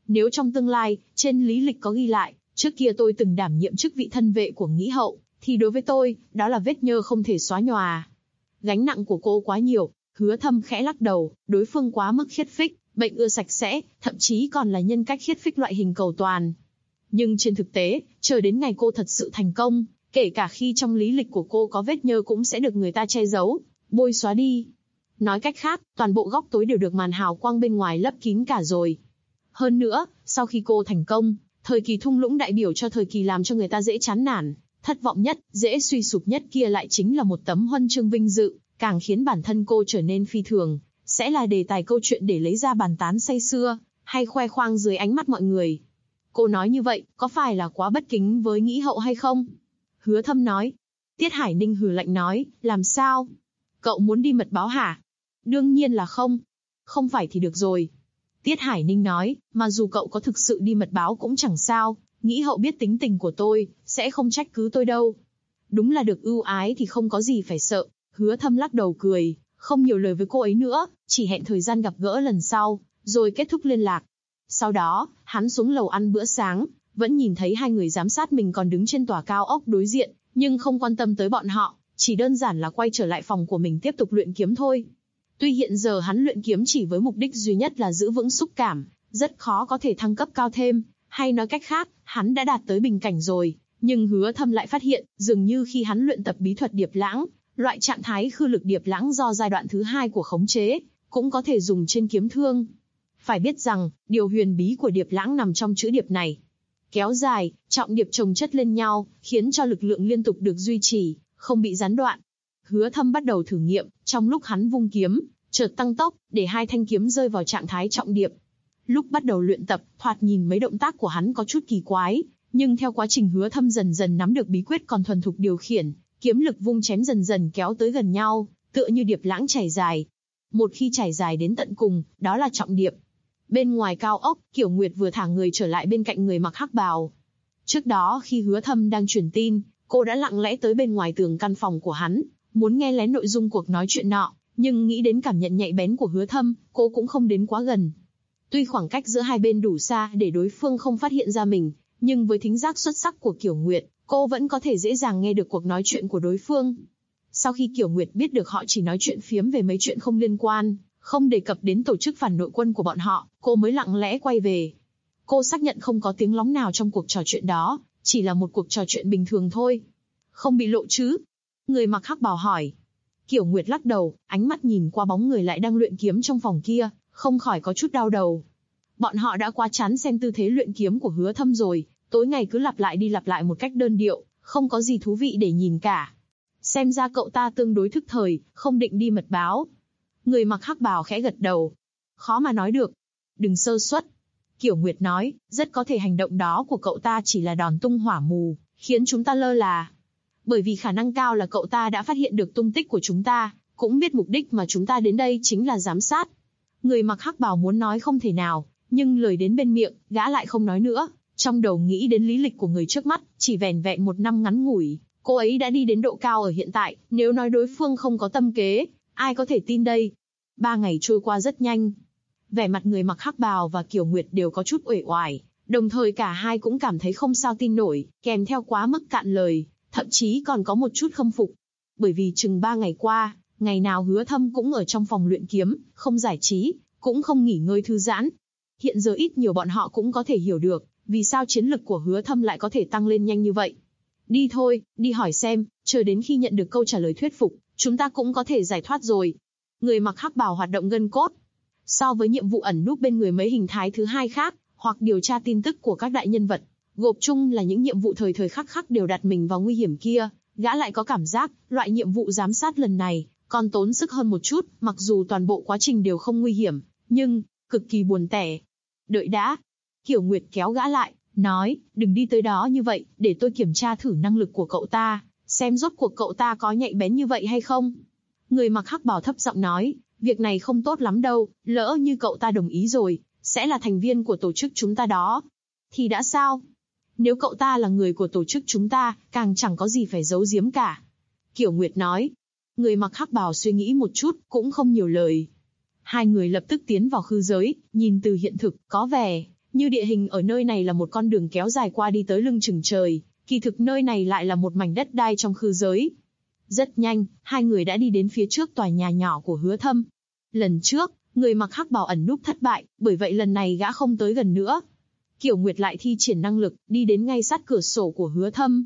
Nếu trong tương lai, trên lý lịch có ghi lại, trước kia tôi từng đảm nhiệm chức vị thân vệ của Nghĩ hậu, thì đối với tôi, đó là vết nhơ không thể xóa nhòa. Gánh nặng của cô quá nhiều. Hứa Thâm khẽ lắc đầu, đối phương quá mức khiết phích, bệnh ưa sạch sẽ, thậm chí còn là nhân cách khiết phích loại hình cầu toàn. Nhưng trên thực tế, chờ đến ngày cô thật sự thành công, kể cả khi trong lý lịch của cô có vết nhơ cũng sẽ được người ta che giấu, bôi xóa đi. Nói cách khác, toàn bộ góc tối đều được màn hào quang bên ngoài lấp kín cả rồi. Hơn nữa, sau khi cô thành công, thời kỳ thung lũng đại biểu cho thời kỳ làm cho người ta dễ chán nản, thất vọng nhất, dễ suy sụp nhất kia lại chính là một tấm huân chương vinh dự, càng khiến bản thân cô trở nên phi thường, sẽ là đề tài câu chuyện để lấy ra bàn tán say sưa, hay khoe khoang dưới ánh mắt mọi người. Cô nói như vậy, có phải là quá bất kính với Nghĩ hậu hay không? Hứa Thâm nói. Tiết Hải Ninh hừ lạnh nói, làm sao? Cậu muốn đi mật báo hả? Đương nhiên là không. Không phải thì được rồi. Tiết Hải Ninh nói, mà dù cậu có thực sự đi mật báo cũng chẳng sao, Nghĩ hậu biết tính tình của tôi, sẽ không trách cứ tôi đâu. Đúng là được ưu ái thì không có gì phải sợ. Hứa Thâm lắc đầu cười, không nhiều lời với cô ấy nữa, chỉ hẹn thời gian gặp gỡ lần sau, rồi kết thúc liên lạc. Sau đó, hắn xuống lầu ăn bữa sáng, vẫn nhìn thấy hai người giám sát mình còn đứng trên tòa cao ốc đối diện, nhưng không quan tâm tới bọn họ, chỉ đơn giản là quay trở lại phòng của mình tiếp tục luyện kiếm thôi. Tuy hiện giờ hắn luyện kiếm chỉ với mục đích duy nhất là giữ vững xúc cảm, rất khó có thể thăng cấp cao thêm, hay nói cách khác, hắn đã đạt tới bình cảnh rồi, nhưng Hứa Thâm lại phát hiện, dường như khi hắn luyện tập bí thuật điệp lãng, loại trạng thái khư lực điệp lãng do giai đoạn thứ 2 của khống chế, cũng có thể dùng trên kiếm thương. Phải biết rằng, điều huyền bí của điệp lãng nằm trong chữ điệp này. Kéo dài, trọng điệp chồng chất lên nhau, khiến cho lực lượng liên tục được duy trì, không bị gián đoạn. Hứa Thâm bắt đầu thử nghiệm, trong lúc hắn vung kiếm, chợt tăng tốc, để hai thanh kiếm rơi vào trạng thái trọng điệp. Lúc bắt đầu luyện tập, thoạt nhìn mấy động tác của hắn có chút kỳ quái, nhưng theo quá trình Hứa Thâm dần dần nắm được bí quyết còn thuần thục điều khiển, kiếm lực vung chém dần dần kéo tới gần nhau, tựa như điệp lãng chảy dài. Một khi chảy dài đến tận cùng, đó là trọng điệp. Bên ngoài cao ốc, Kiều Nguyệt vừa thả người trở lại bên cạnh người mặc hắc bào. Trước đó khi Hứa Thâm đang truyền tin, cô đã lặng lẽ tới bên ngoài tường căn phòng của hắn, muốn nghe lén nội dung cuộc nói chuyện nọ, nhưng nghĩ đến cảm nhận nhạy bén của Hứa Thâm, cô cũng không đến quá gần. Tuy khoảng cách giữa hai bên đủ xa để đối phương không phát hiện ra mình, nhưng với thính giác xuất sắc của Kiều Nguyệt, cô vẫn có thể dễ dàng nghe được cuộc nói chuyện của đối phương. Sau khi Kiều Nguyệt biết được họ chỉ nói chuyện phiếm về mấy chuyện không liên quan, không đề cập đến tổ chức phản nội quân của bọn họ, cô mới lặng lẽ quay về. Cô xác nhận không có tiếng lóng nào trong cuộc trò chuyện đó, chỉ là một cuộc trò chuyện bình thường thôi. Không bị lộ chứ? Người mặc hắc bào hỏi. Kiều Nguyệt lắc đầu, ánh mắt nhìn qua bóng người lại đang luyện kiếm trong phòng kia, không khỏi có chút đau đầu. Bọn họ đã quá chán xem tư thế luyện kiếm của Hứa Thâm rồi, tối ngày cứ lặp lại đi lặp lại một cách đơn điệu, không có gì thú vị để nhìn cả. Xem ra cậu ta tương đối thức thời, không định đi mật báo. Người mặc hắc bào khẽ gật đầu. Khó mà nói được. Đừng sơ suất. Kiều Nguyệt nói, rất có thể hành động đó của cậu ta chỉ là đòn tung hỏa mù, khiến chúng ta lơ là. Bởi vì khả năng cao là cậu ta đã phát hiện được tung tích của chúng ta, cũng biết mục đích mà chúng ta đến đây chính là giám sát. Người mặc hắc bào muốn nói không thể nào, nhưng lời đến bên miệng, gã lại không nói nữa. Trong đầu nghĩ đến lý lịch của người trước mắt, chỉ vẻn vẹn một năm ngắn ngủi, cô ấy đã đi đến độ cao ở hiện tại, nếu nói đối phương không có tâm kế, ai có thể tin đây? 3 ngày trôi qua rất nhanh. Vẻ mặt người mặc hắc bào và Kiều Nguyệt đều có chút uể oải, đồng thời cả hai cũng cảm thấy không sao tin nổi, kèm theo quá mức cạn lời, thậm chí còn có một chút khâm phục. Bởi vì chừng 3 ngày qua, ngày nào Hứa Thâm cũng ở trong phòng luyện kiếm, không giải trí, cũng không nghỉ ngơi thư giãn. Hiện giờ ít nhiều bọn họ cũng có thể hiểu được, vì sao chiến lực của Hứa Thâm lại có thể tăng lên nhanh như vậy. Đi thôi, đi hỏi xem, chờ đến khi nhận được câu trả lời thuyết phục, chúng ta cũng có thể giải thoát rồi. Người mặc hắc bào hoạt động gân cốt. So với nhiệm vụ ẩn núp bên người mấy hình thái thứ hai khác, hoặc điều tra tin tức của các đại nhân vật, gộp chung là những nhiệm vụ thời thời khắc khắc đều đặt mình vào nguy hiểm kia, gã lại có cảm giác, loại nhiệm vụ giám sát lần này, còn tốn sức hơn một chút, mặc dù toàn bộ quá trình đều không nguy hiểm, nhưng, cực kỳ buồn tẻ. Đợi đã. Kiều Nguyệt kéo gã lại, nói, đừng đi tới đó như vậy, để tôi kiểm tra thử năng lực của cậu ta, xem rốt cuộc cậu ta có nhạy bén như vậy hay không. Người mặc hắc bào thấp giọng nói, việc này không tốt lắm đâu, lỡ như cậu ta đồng ý rồi, sẽ là thành viên của tổ chức chúng ta đó. Thì đã sao? Nếu cậu ta là người của tổ chức chúng ta, càng chẳng có gì phải giấu giếm cả. Kiều Nguyệt nói. Người mặc hắc bào suy nghĩ một chút, cũng không nhiều lời. Hai người lập tức tiến vào khư giới, nhìn từ hiện thực, có vẻ Như địa hình ở nơi này là một con đường kéo dài qua đi tới lưng chừng trời, kỳ thực nơi này lại là một mảnh đất đai trong khư giới. Rất nhanh, hai người đã đi đến phía trước tòa nhà nhỏ của Hứa Thâm. Lần trước, người mặc hắc bào ẩn núp thất bại, bởi vậy lần này gã không tới gần nữa. Kiểu Nguyệt lại thi triển năng lực, đi đến ngay sát cửa sổ của Hứa Thâm.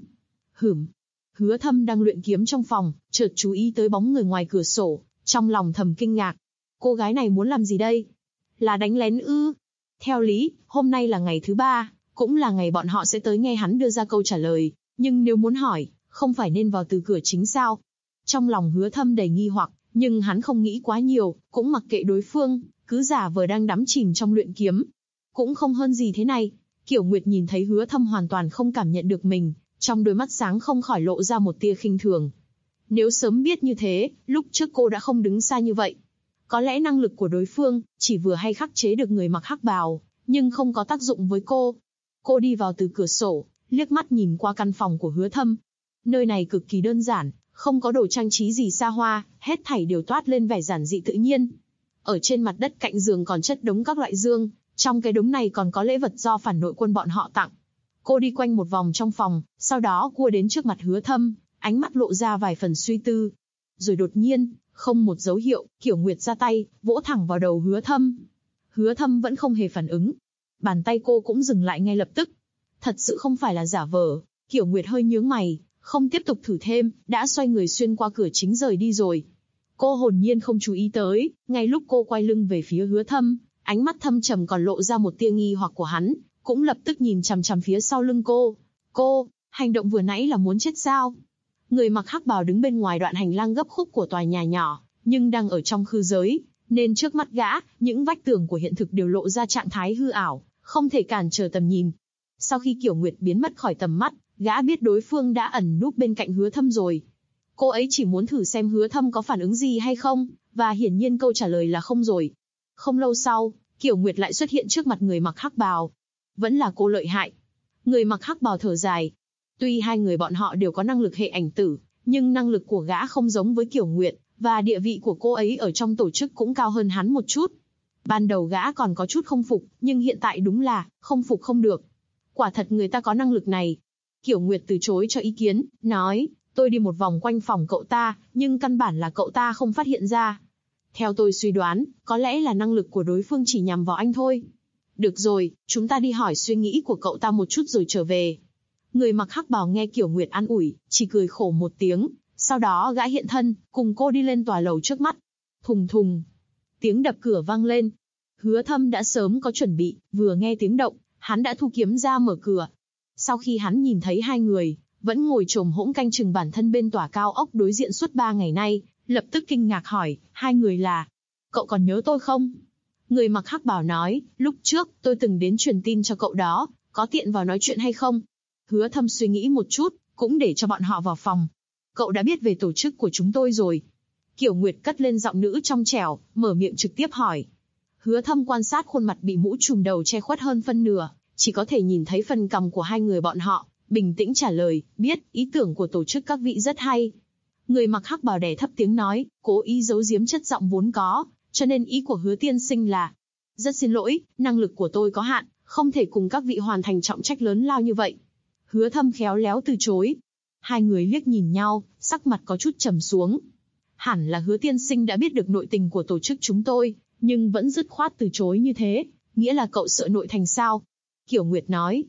Hứa Thâm đang luyện kiếm trong phòng, chợt chú ý tới bóng người ngoài cửa sổ, trong lòng thầm kinh ngạc. Cô gái này muốn làm gì đây? Là đánh lén ư? Theo lý, hôm nay là ngày thứ 3, cũng là ngày bọn họ sẽ tới nghe hắn đưa ra câu trả lời. Nhưng nếu muốn hỏi, không phải nên vào từ cửa chính sao? Trong lòng Hứa Thâm đầy nghi hoặc, nhưng hắn không nghĩ quá nhiều, cũng mặc kệ đối phương, cứ giả vờ đang đắm chìm trong luyện kiếm. Cũng không hơn gì thế này. Kiểu Nguyệt nhìn thấy Hứa Thâm hoàn toàn không cảm nhận được mình, trong đôi mắt sáng không khỏi lộ ra một tia khinh thường. Nếu sớm biết như thế, lúc trước cô đã không đứng xa như vậy. Có lẽ năng lực của đối phương chỉ vừa hay khắc chế được người mặc hắc bào, nhưng không có tác dụng với cô. Cô đi vào từ cửa sổ, liếc mắt nhìn qua căn phòng của Hứa Thâm. Nơi này cực kỳ đơn giản, không có đồ trang trí gì xa hoa, hết thảy đều toát lên vẻ giản dị tự nhiên. Ở trên mặt đất cạnh giường còn chất đống các loại dương, trong cái đống này còn có lễ vật do phản nội quân bọn họ tặng. Cô đi quanh một vòng trong phòng, sau đó cua đến trước mặt Hứa Thâm, ánh mắt lộ ra vài phần suy tư. Rồi đột nhiên, không một dấu hiệu, Kiểu Nguyệt ra tay, vỗ thẳng vào đầu Hứa Thâm. Hứa Thâm vẫn không hề phản ứng. Bàn tay cô cũng dừng lại ngay lập tức. Thật sự không phải là giả vờ. Kiểu Nguyệt hơi nhướng mày, không tiếp tục thử thêm, đã xoay người xuyên qua cửa chính rời đi rồi. Cô hồn nhiên không chú ý tới, ngay lúc cô quay lưng về phía Hứa Thâm, ánh mắt thâm trầm còn lộ ra một tia nghi hoặc của hắn, cũng lập tức nhìn chằm chằm phía sau lưng cô. Cô, hành động vừa nãy là muốn chết sao? Người mặc hắc bào đứng bên ngoài đoạn hành lang gấp khúc của tòa nhà nhỏ, nhưng đang ở trong khư giới, nên trước mắt gã, những vách tường của hiện thực đều lộ ra trạng thái hư ảo, không thể cản trở tầm nhìn. Sau khi Kiểu Nguyệt biến mất khỏi tầm mắt, gã biết đối phương đã ẩn núp bên cạnh Hứa Thâm rồi. Cô ấy chỉ muốn thử xem Hứa Thâm có phản ứng gì hay không, và hiển nhiên câu trả lời là không rồi. Không lâu sau, Kiểu Nguyệt lại xuất hiện trước mặt người mặc hắc bào. Vẫn là cô lợi hại. Người mặc hắc bào thở dài. Tuy hai người bọn họ đều có năng lực hệ ảnh tử, nhưng năng lực của gã không giống với Kiểu Nguyệt, và địa vị của cô ấy ở trong tổ chức cũng cao hơn hắn một chút. Ban đầu gã còn có chút không phục, nhưng hiện tại đúng là không phục không được. Quả thật người ta có năng lực này. Kiểu Nguyệt từ chối cho ý kiến, nói, tôi đi một vòng quanh phòng cậu ta, nhưng căn bản là cậu ta không phát hiện ra. Theo tôi suy đoán, có lẽ là năng lực của đối phương chỉ nhằm vào anh thôi. Được rồi, chúng ta đi hỏi suy nghĩ của cậu ta một chút rồi trở về. Người mặc hắc bào nghe Kiểu Nguyệt an ủi, chỉ cười khổ một tiếng, sau đó gã hiện thân, cùng cô đi lên tòa lầu trước mắt. Thùng thùng, tiếng đập cửa vang lên. Hứa Thâm đã sớm có chuẩn bị, vừa nghe tiếng động, hắn đã thu kiếm ra mở cửa. Sau khi hắn nhìn thấy hai người, vẫn ngồi chồm hỗn canh chừng bản thân bên tòa cao ốc đối diện suốt 3 ngày nay, lập tức kinh ngạc hỏi, hai người là, cậu còn nhớ tôi không? Người mặc hắc bào nói, lúc trước, tôi từng đến truyền tin cho cậu đó, có tiện vào nói chuyện hay không? Hứa Thâm suy nghĩ một chút, cũng để cho bọn họ vào phòng. Cậu đã biết về tổ chức của chúng tôi rồi. Kiểu Nguyệt cất lên giọng nữ trong trẻo, mở miệng trực tiếp hỏi. Hứa Thâm quan sát khuôn mặt bị mũ trùm đầu che khuất hơn phân nửa, chỉ có thể nhìn thấy phần cằm của hai người bọn họ, bình tĩnh trả lời, biết, ý tưởng của tổ chức các vị rất hay. Người mặc hắc bào đè thấp tiếng nói, cố ý giấu giếm chất giọng vốn có, cho nên ý của Hứa tiên sinh là, rất xin lỗi, năng lực của tôi có hạn, không thể cùng các vị hoàn thành trọng trách lớn lao như vậy. Hứa Thâm khéo léo từ chối. Hai người liếc nhìn nhau, sắc mặt có chút trầm xuống. Hẳn là Hứa tiên sinh đã biết được nội tình của tổ chức chúng tôi, nhưng vẫn dứt khoát từ chối như thế, nghĩa là cậu sợ nội thành sao? Kiểu Nguyệt nói.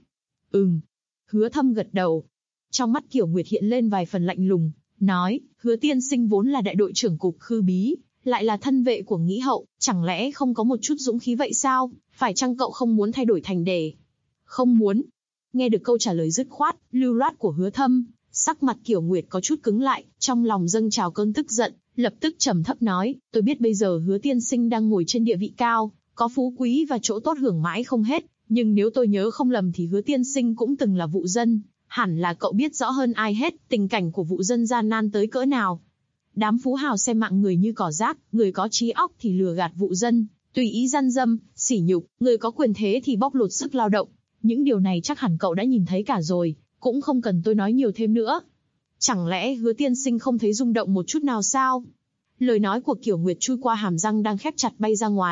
Hứa Thâm gật đầu. Trong mắt Kiểu Nguyệt hiện lên vài phần lạnh lùng, nói, Hứa tiên sinh vốn là đại đội trưởng cục khư bí, lại là thân vệ của Nghĩ Hậu, chẳng lẽ không có một chút dũng khí vậy sao? Phải chăng cậu không muốn thay đổi thành đề? Không muốn. Nghe được câu trả lời dứt khoát, lưu loát của Hứa Thâm, sắc mặt Kiểu Nguyệt có chút cứng lại, trong lòng dâng trào cơn tức giận, lập tức trầm thấp nói, tôi biết bây giờ Hứa tiên sinh đang ngồi trên địa vị cao, có phú quý và chỗ tốt hưởng mãi không hết, nhưng nếu tôi nhớ không lầm thì Hứa tiên sinh cũng từng là vụ dân, hẳn là cậu biết rõ hơn ai hết tình cảnh của vụ dân gian nan tới cỡ nào. Đám phú hào xem mạng người như cỏ rác, người có trí óc thì lừa gạt vụ dân, tùy ý gian dâm, sỉ nhục, người có quyền thế thì bóc lột sức lao động. Những điều này chắc hẳn cậu đã nhìn thấy cả rồi, cũng không cần tôi nói nhiều thêm nữa. Chẳng lẽ Hứa tiên sinh không thấy rung động một chút nào sao? Lời nói của Kiểu Nguyệt chui qua hàm răng đang khép chặt bay ra ngoài,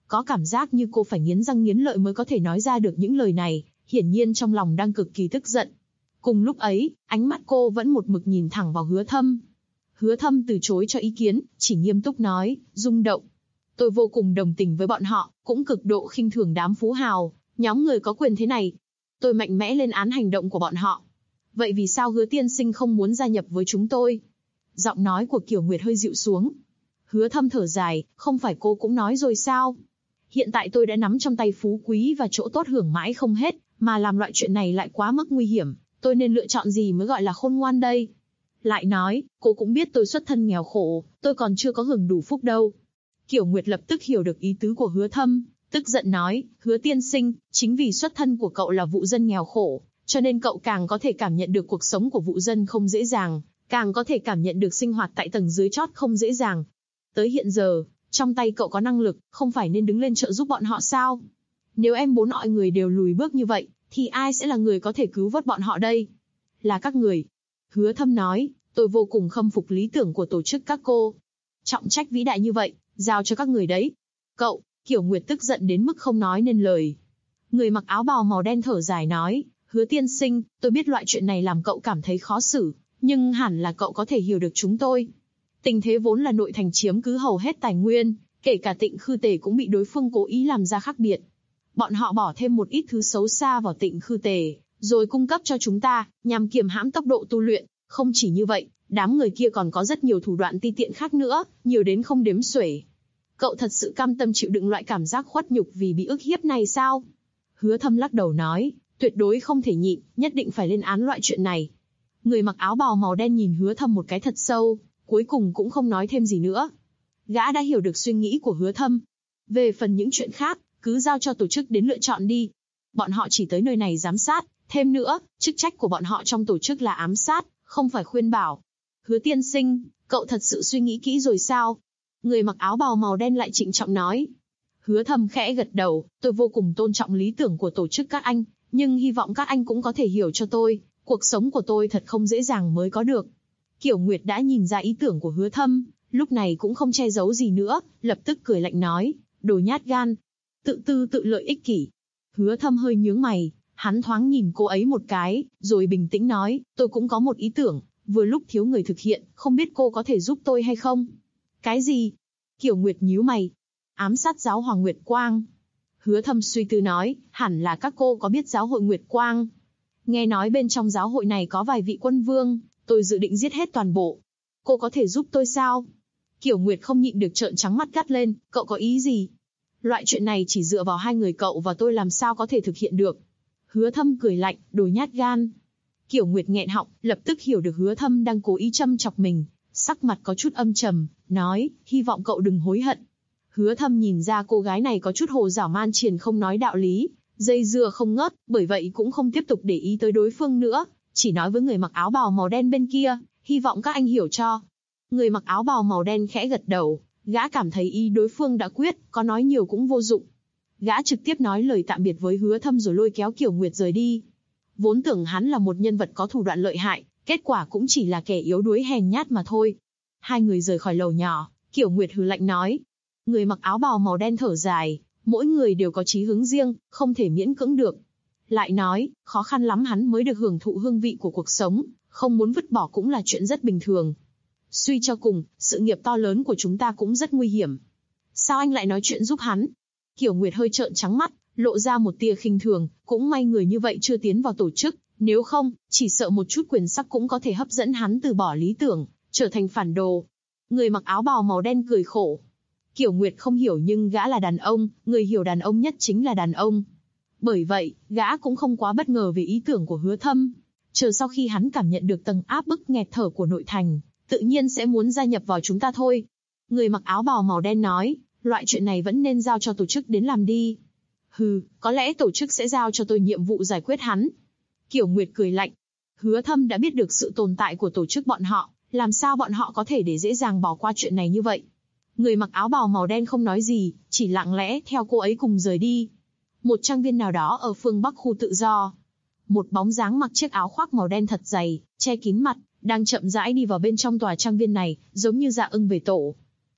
Có cảm giác như cô phải nghiến răng nghiến lợi mới có thể nói ra được những lời này, hiển nhiên trong lòng đang cực kỳ tức giận. Cùng lúc ấy, ánh mắt cô vẫn một mực nhìn thẳng vào Hứa Thâm. Hứa Thâm từ chối cho ý kiến, chỉ nghiêm túc nói, rung động. Tôi vô cùng đồng tình với bọn họ, cũng cực độ khinh thường đám phú hào, nhóm người có quyền thế này. Tôi mạnh mẽ lên án hành động của bọn họ. Vậy vì sao Hứa tiên sinh không muốn gia nhập với chúng tôi? Giọng nói của Kiều Nguyệt hơi dịu xuống. Hứa Thâm thở dài, không phải cô cũng nói rồi sao? Hiện tại tôi đã nắm trong tay phú quý và chỗ tốt hưởng mãi không hết, mà làm loại chuyện này lại quá mức nguy hiểm, tôi nên lựa chọn gì mới gọi là khôn ngoan đây? Lại nói, cô cũng biết tôi xuất thân nghèo khổ, tôi còn chưa có hưởng đủ phúc đâu. Kiều Nguyệt lập tức hiểu được ý tứ của Hứa Thâm, tức giận nói, Hứa tiên sinh, chính vì xuất thân của cậu là vụ dân nghèo khổ, cho nên cậu càng có thể cảm nhận được cuộc sống của vụ dân không dễ dàng, càng có thể cảm nhận được sinh hoạt tại tầng dưới chót không dễ dàng. Tới hiện giờ, trong tay cậu có năng lực, không phải nên đứng lên trợ giúp bọn họ sao? Nếu em muốn mọi người đều lùi bước như vậy, thì ai sẽ là người có thể cứu vớt bọn họ đây? Là các người. Hứa Thâm nói, tôi vô cùng khâm phục lý tưởng của tổ chức các cô. Trọng trách vĩ đại như vậy, giao cho các người đấy. Cậu, Kiều Nguyệt tức giận đến mức không nói nên lời. Người mặc áo bào màu đen thở dài nói, Hứa tiên sinh, tôi biết loại chuyện này làm cậu cảm thấy khó xử, nhưng hẳn là cậu có thể hiểu được chúng tôi. Tình thế vốn là nội thành chiếm cứ hầu hết tài nguyên, kể cả Tịnh Khư Tề cũng bị đối phương cố ý làm ra khác biệt. Bọn họ bỏ thêm một ít thứ xấu xa vào Tịnh Khư Tề, rồi cung cấp cho chúng ta, nhằm kiềm hãm tốc độ tu luyện. Không chỉ như vậy, đám người kia còn có rất nhiều thủ đoạn ti tiện khác nữa, nhiều đến không đếm xuể. Cậu thật sự cam tâm chịu đựng loại cảm giác khuất nhục vì bị ức hiếp này sao? Hứa Thâm lắc đầu nói, tuyệt đối không thể nhịn, nhất định phải lên án loại chuyện này. Người mặc áo bào màu đen nhìn Hứa Thâm một cái thật sâu, cuối cùng cũng không nói thêm gì nữa. Gã đã hiểu được suy nghĩ của Hứa Thâm. Về phần những chuyện khác, cứ giao cho tổ chức đến lựa chọn đi. Bọn họ chỉ tới nơi này giám sát, thêm nữa, chức trách của bọn họ trong tổ chức là ám sát, không phải khuyên bảo. Hứa tiên sinh, cậu thật sự suy nghĩ kỹ rồi sao? Người mặc áo bào màu đen lại trịnh trọng nói. Hứa Thâm khẽ gật đầu, tôi vô cùng tôn trọng lý tưởng của tổ chức các anh, nhưng hy vọng các anh cũng có thể hiểu cho tôi, cuộc sống của tôi thật không dễ dàng mới có được. Kiều Nguyệt đã nhìn ra ý tưởng của Hứa Thâm, lúc này cũng không che giấu gì nữa, lập tức cười lạnh nói, đồ nhát gan, tự tư tự lợi ích kỷ. Hứa Thâm hơi nhướng mày, hắn thoáng nhìn cô ấy một cái, rồi bình tĩnh nói, tôi cũng có một ý tưởng, vừa lúc thiếu người thực hiện, không biết cô có thể giúp tôi hay không? Cái gì? Kiều Nguyệt nhíu mày. Ám sát giáo hoàng Nguyệt Quang. Hứa Thâm suy tư nói, hẳn là các cô có biết giáo hội Nguyệt Quang. Nghe nói bên trong giáo hội này có vài vị quân vương, tôi dự định giết hết toàn bộ. Cô có thể giúp tôi sao? Kiều Nguyệt không nhịn được trợn trắng mắt gắt lên, cậu có ý gì? Loại chuyện này chỉ dựa vào hai người cậu và tôi làm sao có thể thực hiện được? Hứa Thâm cười lạnh, đồ nhát gan. Kiều Nguyệt nghẹn họng, lập tức hiểu được Hứa Thâm đang cố ý châm chọc mình, sắc mặt có chút âm trầm, nói, hy vọng cậu đừng hối hận. Hứa Thâm nhìn ra cô gái này có chút hồ dảo man triền không nói đạo lý, dây dưa không ngớt, bởi vậy cũng không tiếp tục để ý tới đối phương nữa, chỉ nói với người mặc áo bào màu đen bên kia, hy vọng các anh hiểu cho. Người mặc áo bào màu đen khẽ gật đầu, gã cảm thấy ý đối phương đã quyết, có nói nhiều cũng vô dụng. Gã trực tiếp nói lời tạm biệt với Hứa Thâm rồi lôi kéo Kiều Nguyệt rời đi. Vốn tưởng hắn là một nhân vật có thủ đoạn lợi hại, kết quả cũng chỉ là kẻ yếu đuối hèn nhát mà thôi. Hai người rời khỏi lầu nhỏ, Kiều Nguyệt hừ lạnh nói. Người mặc áo bào màu đen thở dài, mỗi người đều có chí hướng riêng, không thể miễn cưỡng được. Lại nói, khó khăn lắm hắn mới được hưởng thụ hương vị của cuộc sống, không muốn vứt bỏ cũng là chuyện rất bình thường. Suy cho cùng, sự nghiệp to lớn của chúng ta cũng rất nguy hiểm. Sao anh lại nói chuyện giúp hắn? Kiều Nguyệt hơi trợn trắng mắt, lộ ra một tia khinh thường, cũng may người như vậy chưa tiến vào tổ chức, nếu không, chỉ sợ một chút quyền sắc cũng có thể hấp dẫn hắn từ bỏ lý tưởng, trở thành phản đồ. Người mặc áo bào màu đen cười khổ. Kiều Nguyệt không hiểu nhưng gã là đàn ông, người hiểu đàn ông nhất chính là đàn ông. Bởi vậy, gã cũng không quá bất ngờ về ý tưởng của Hứa Thâm. Chờ sau khi hắn cảm nhận được tầng áp bức nghẹt thở của nội thành, tự nhiên sẽ muốn gia nhập vào chúng ta thôi. Người mặc áo bào màu đen nói, loại chuyện này vẫn nên giao cho tổ chức đến làm đi. Hừ, có lẽ tổ chức sẽ giao cho tôi nhiệm vụ giải quyết hắn. Kiều Nguyệt cười lạnh. Hứa Thâm đã biết được sự tồn tại của tổ chức bọn họ, làm sao bọn họ có thể để dễ dàng bỏ qua chuyện này như vậy. Người mặc áo bào màu đen không nói gì, chỉ lặng lẽ theo cô ấy cùng rời đi. Một trang viên nào đó ở phương Bắc khu tự do. Một bóng dáng mặc chiếc áo khoác màu đen thật dày, che kín mặt, đang chậm rãi đi vào bên trong tòa trang viên này, giống như dạ ưng về tổ.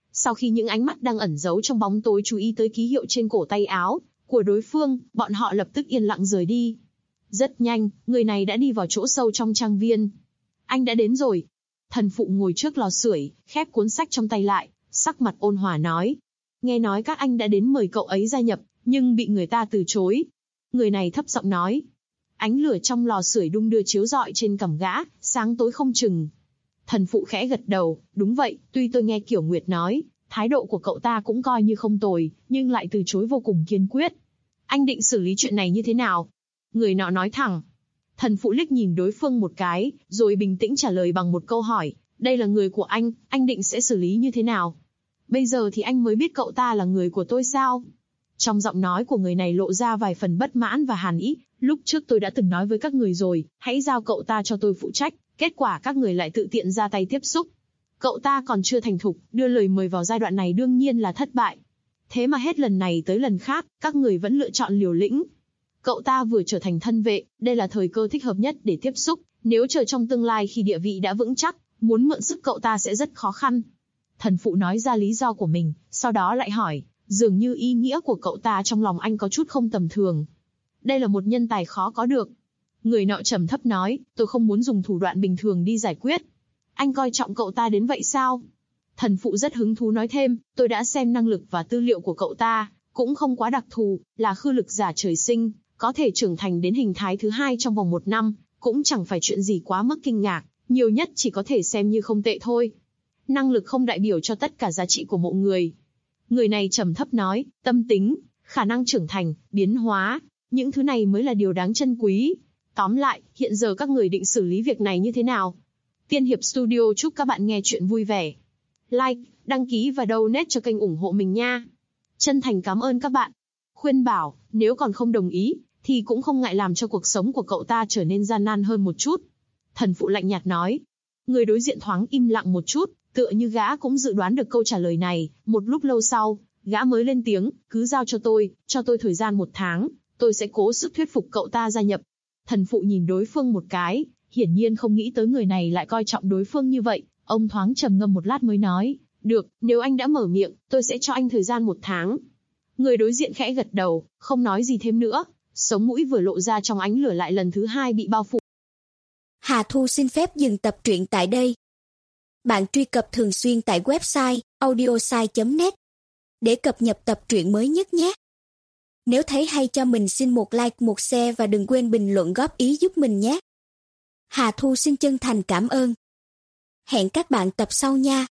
Sau khi những ánh mắt đang ẩn giấu trong bóng tối chú ý tới ký hiệu trên cổ tay áo của đối phương, bọn họ lập tức yên lặng rời đi. Rất nhanh, người này đã đi vào chỗ sâu trong trang viên. Anh đã đến rồi. Thần phụ ngồi trước lò sưởi, khép cuốn sách trong tay lại, sắc mặt ôn hòa nói. Nghe nói các anh đã đến mời cậu ấy gia nhập, nhưng bị người ta từ chối. Người này thấp giọng nói. Ánh lửa trong lò sưởi đung đưa chiếu rọi trên cằm gã, sáng tối không chừng. Thần phụ khẽ gật đầu, đúng vậy, tuy tôi nghe Kiểu Nguyệt nói, thái độ của cậu ta cũng coi như không tồi, nhưng lại từ chối vô cùng kiên quyết. Anh định xử lý chuyện này như thế nào? Người nọ nói thẳng. Thần phụ liếc nhìn đối phương một cái, rồi bình tĩnh trả lời bằng một câu hỏi. Đây là người của anh định sẽ xử lý như thế nào? Bây giờ thì anh mới biết cậu ta là người của tôi sao? Trong giọng nói của người này lộ ra vài phần bất mãn và hàn ý. Lúc trước tôi đã từng nói với các người rồi, hãy giao cậu ta cho tôi phụ trách. Kết quả các người lại tự tiện ra tay tiếp xúc. Cậu ta còn chưa thành thục, đưa lời mời vào giai đoạn này đương nhiên là thất bại. Thế mà hết lần này tới lần khác, các người vẫn lựa chọn liều lĩnh. Cậu ta vừa trở thành thân vệ, đây là thời cơ thích hợp nhất để tiếp xúc. Nếu chờ trong tương lai khi địa vị đã vững chắc, muốn mượn sức cậu ta sẽ rất khó khăn. Thần phụ nói ra lý do của mình, sau đó lại hỏi, dường như ý nghĩa của cậu ta trong lòng anh có chút không tầm thường. Đây là một nhân tài khó có được. Người nọ trầm thấp nói, tôi không muốn dùng thủ đoạn bình thường đi giải quyết. Anh coi trọng cậu ta đến vậy sao? Thần phụ rất hứng thú nói thêm, tôi đã xem năng lực và tư liệu của cậu ta, cũng không quá đặc thù, là khư lực giả trời sinh, có thể trưởng thành đến hình thái thứ 2 trong vòng 1 năm, cũng chẳng phải chuyện gì quá mức kinh ngạc, nhiều nhất chỉ có thể xem như không tệ thôi. Năng lực không đại biểu cho tất cả giá trị của một người. Người này trầm thấp nói, tâm tính, khả năng trưởng thành, biến hóa, những thứ này mới là điều đáng trân quý. Tóm lại, hiện giờ các người định xử lý việc này như thế nào? Tiên Hiệp Studio chúc các bạn nghe chuyện vui vẻ. Like, đăng ký và donate cho kênh ủng hộ mình nha. Chân thành cảm ơn các bạn. Khuyên bảo, nếu còn không đồng ý, thì cũng không ngại làm cho cuộc sống của cậu ta trở nên gian nan hơn một chút. Thần phụ lạnh nhạt nói. Người đối diện thoáng im lặng một chút, tựa như gã cũng dự đoán được câu trả lời này. Một lúc lâu sau, gã mới lên tiếng, cứ giao cho tôi thời gian 1 tháng, tôi sẽ cố sức thuyết phục cậu ta gia nhập. Thần phụ nhìn đối phương một cái, hiển nhiên không nghĩ tới người này lại coi trọng đối phương như vậy. Ông thoáng trầm ngâm một lát mới nói, được, nếu anh đã mở miệng, tôi sẽ cho anh thời gian 1 tháng. Người đối diện khẽ gật đầu, không nói gì thêm nữa, sống mũi vừa lộ ra trong ánh lửa lại lần thứ 2 bị bao phủ. Hà Thu xin phép dừng tập truyện tại đây. Bạn truy cập thường xuyên tại website audiosai.net để cập nhật tập truyện mới nhất nhé. Nếu thấy hay cho mình xin một like, một share và đừng quên bình luận góp ý giúp mình nhé. Hà Thu xin chân thành cảm ơn. Hẹn các bạn tập sau nha.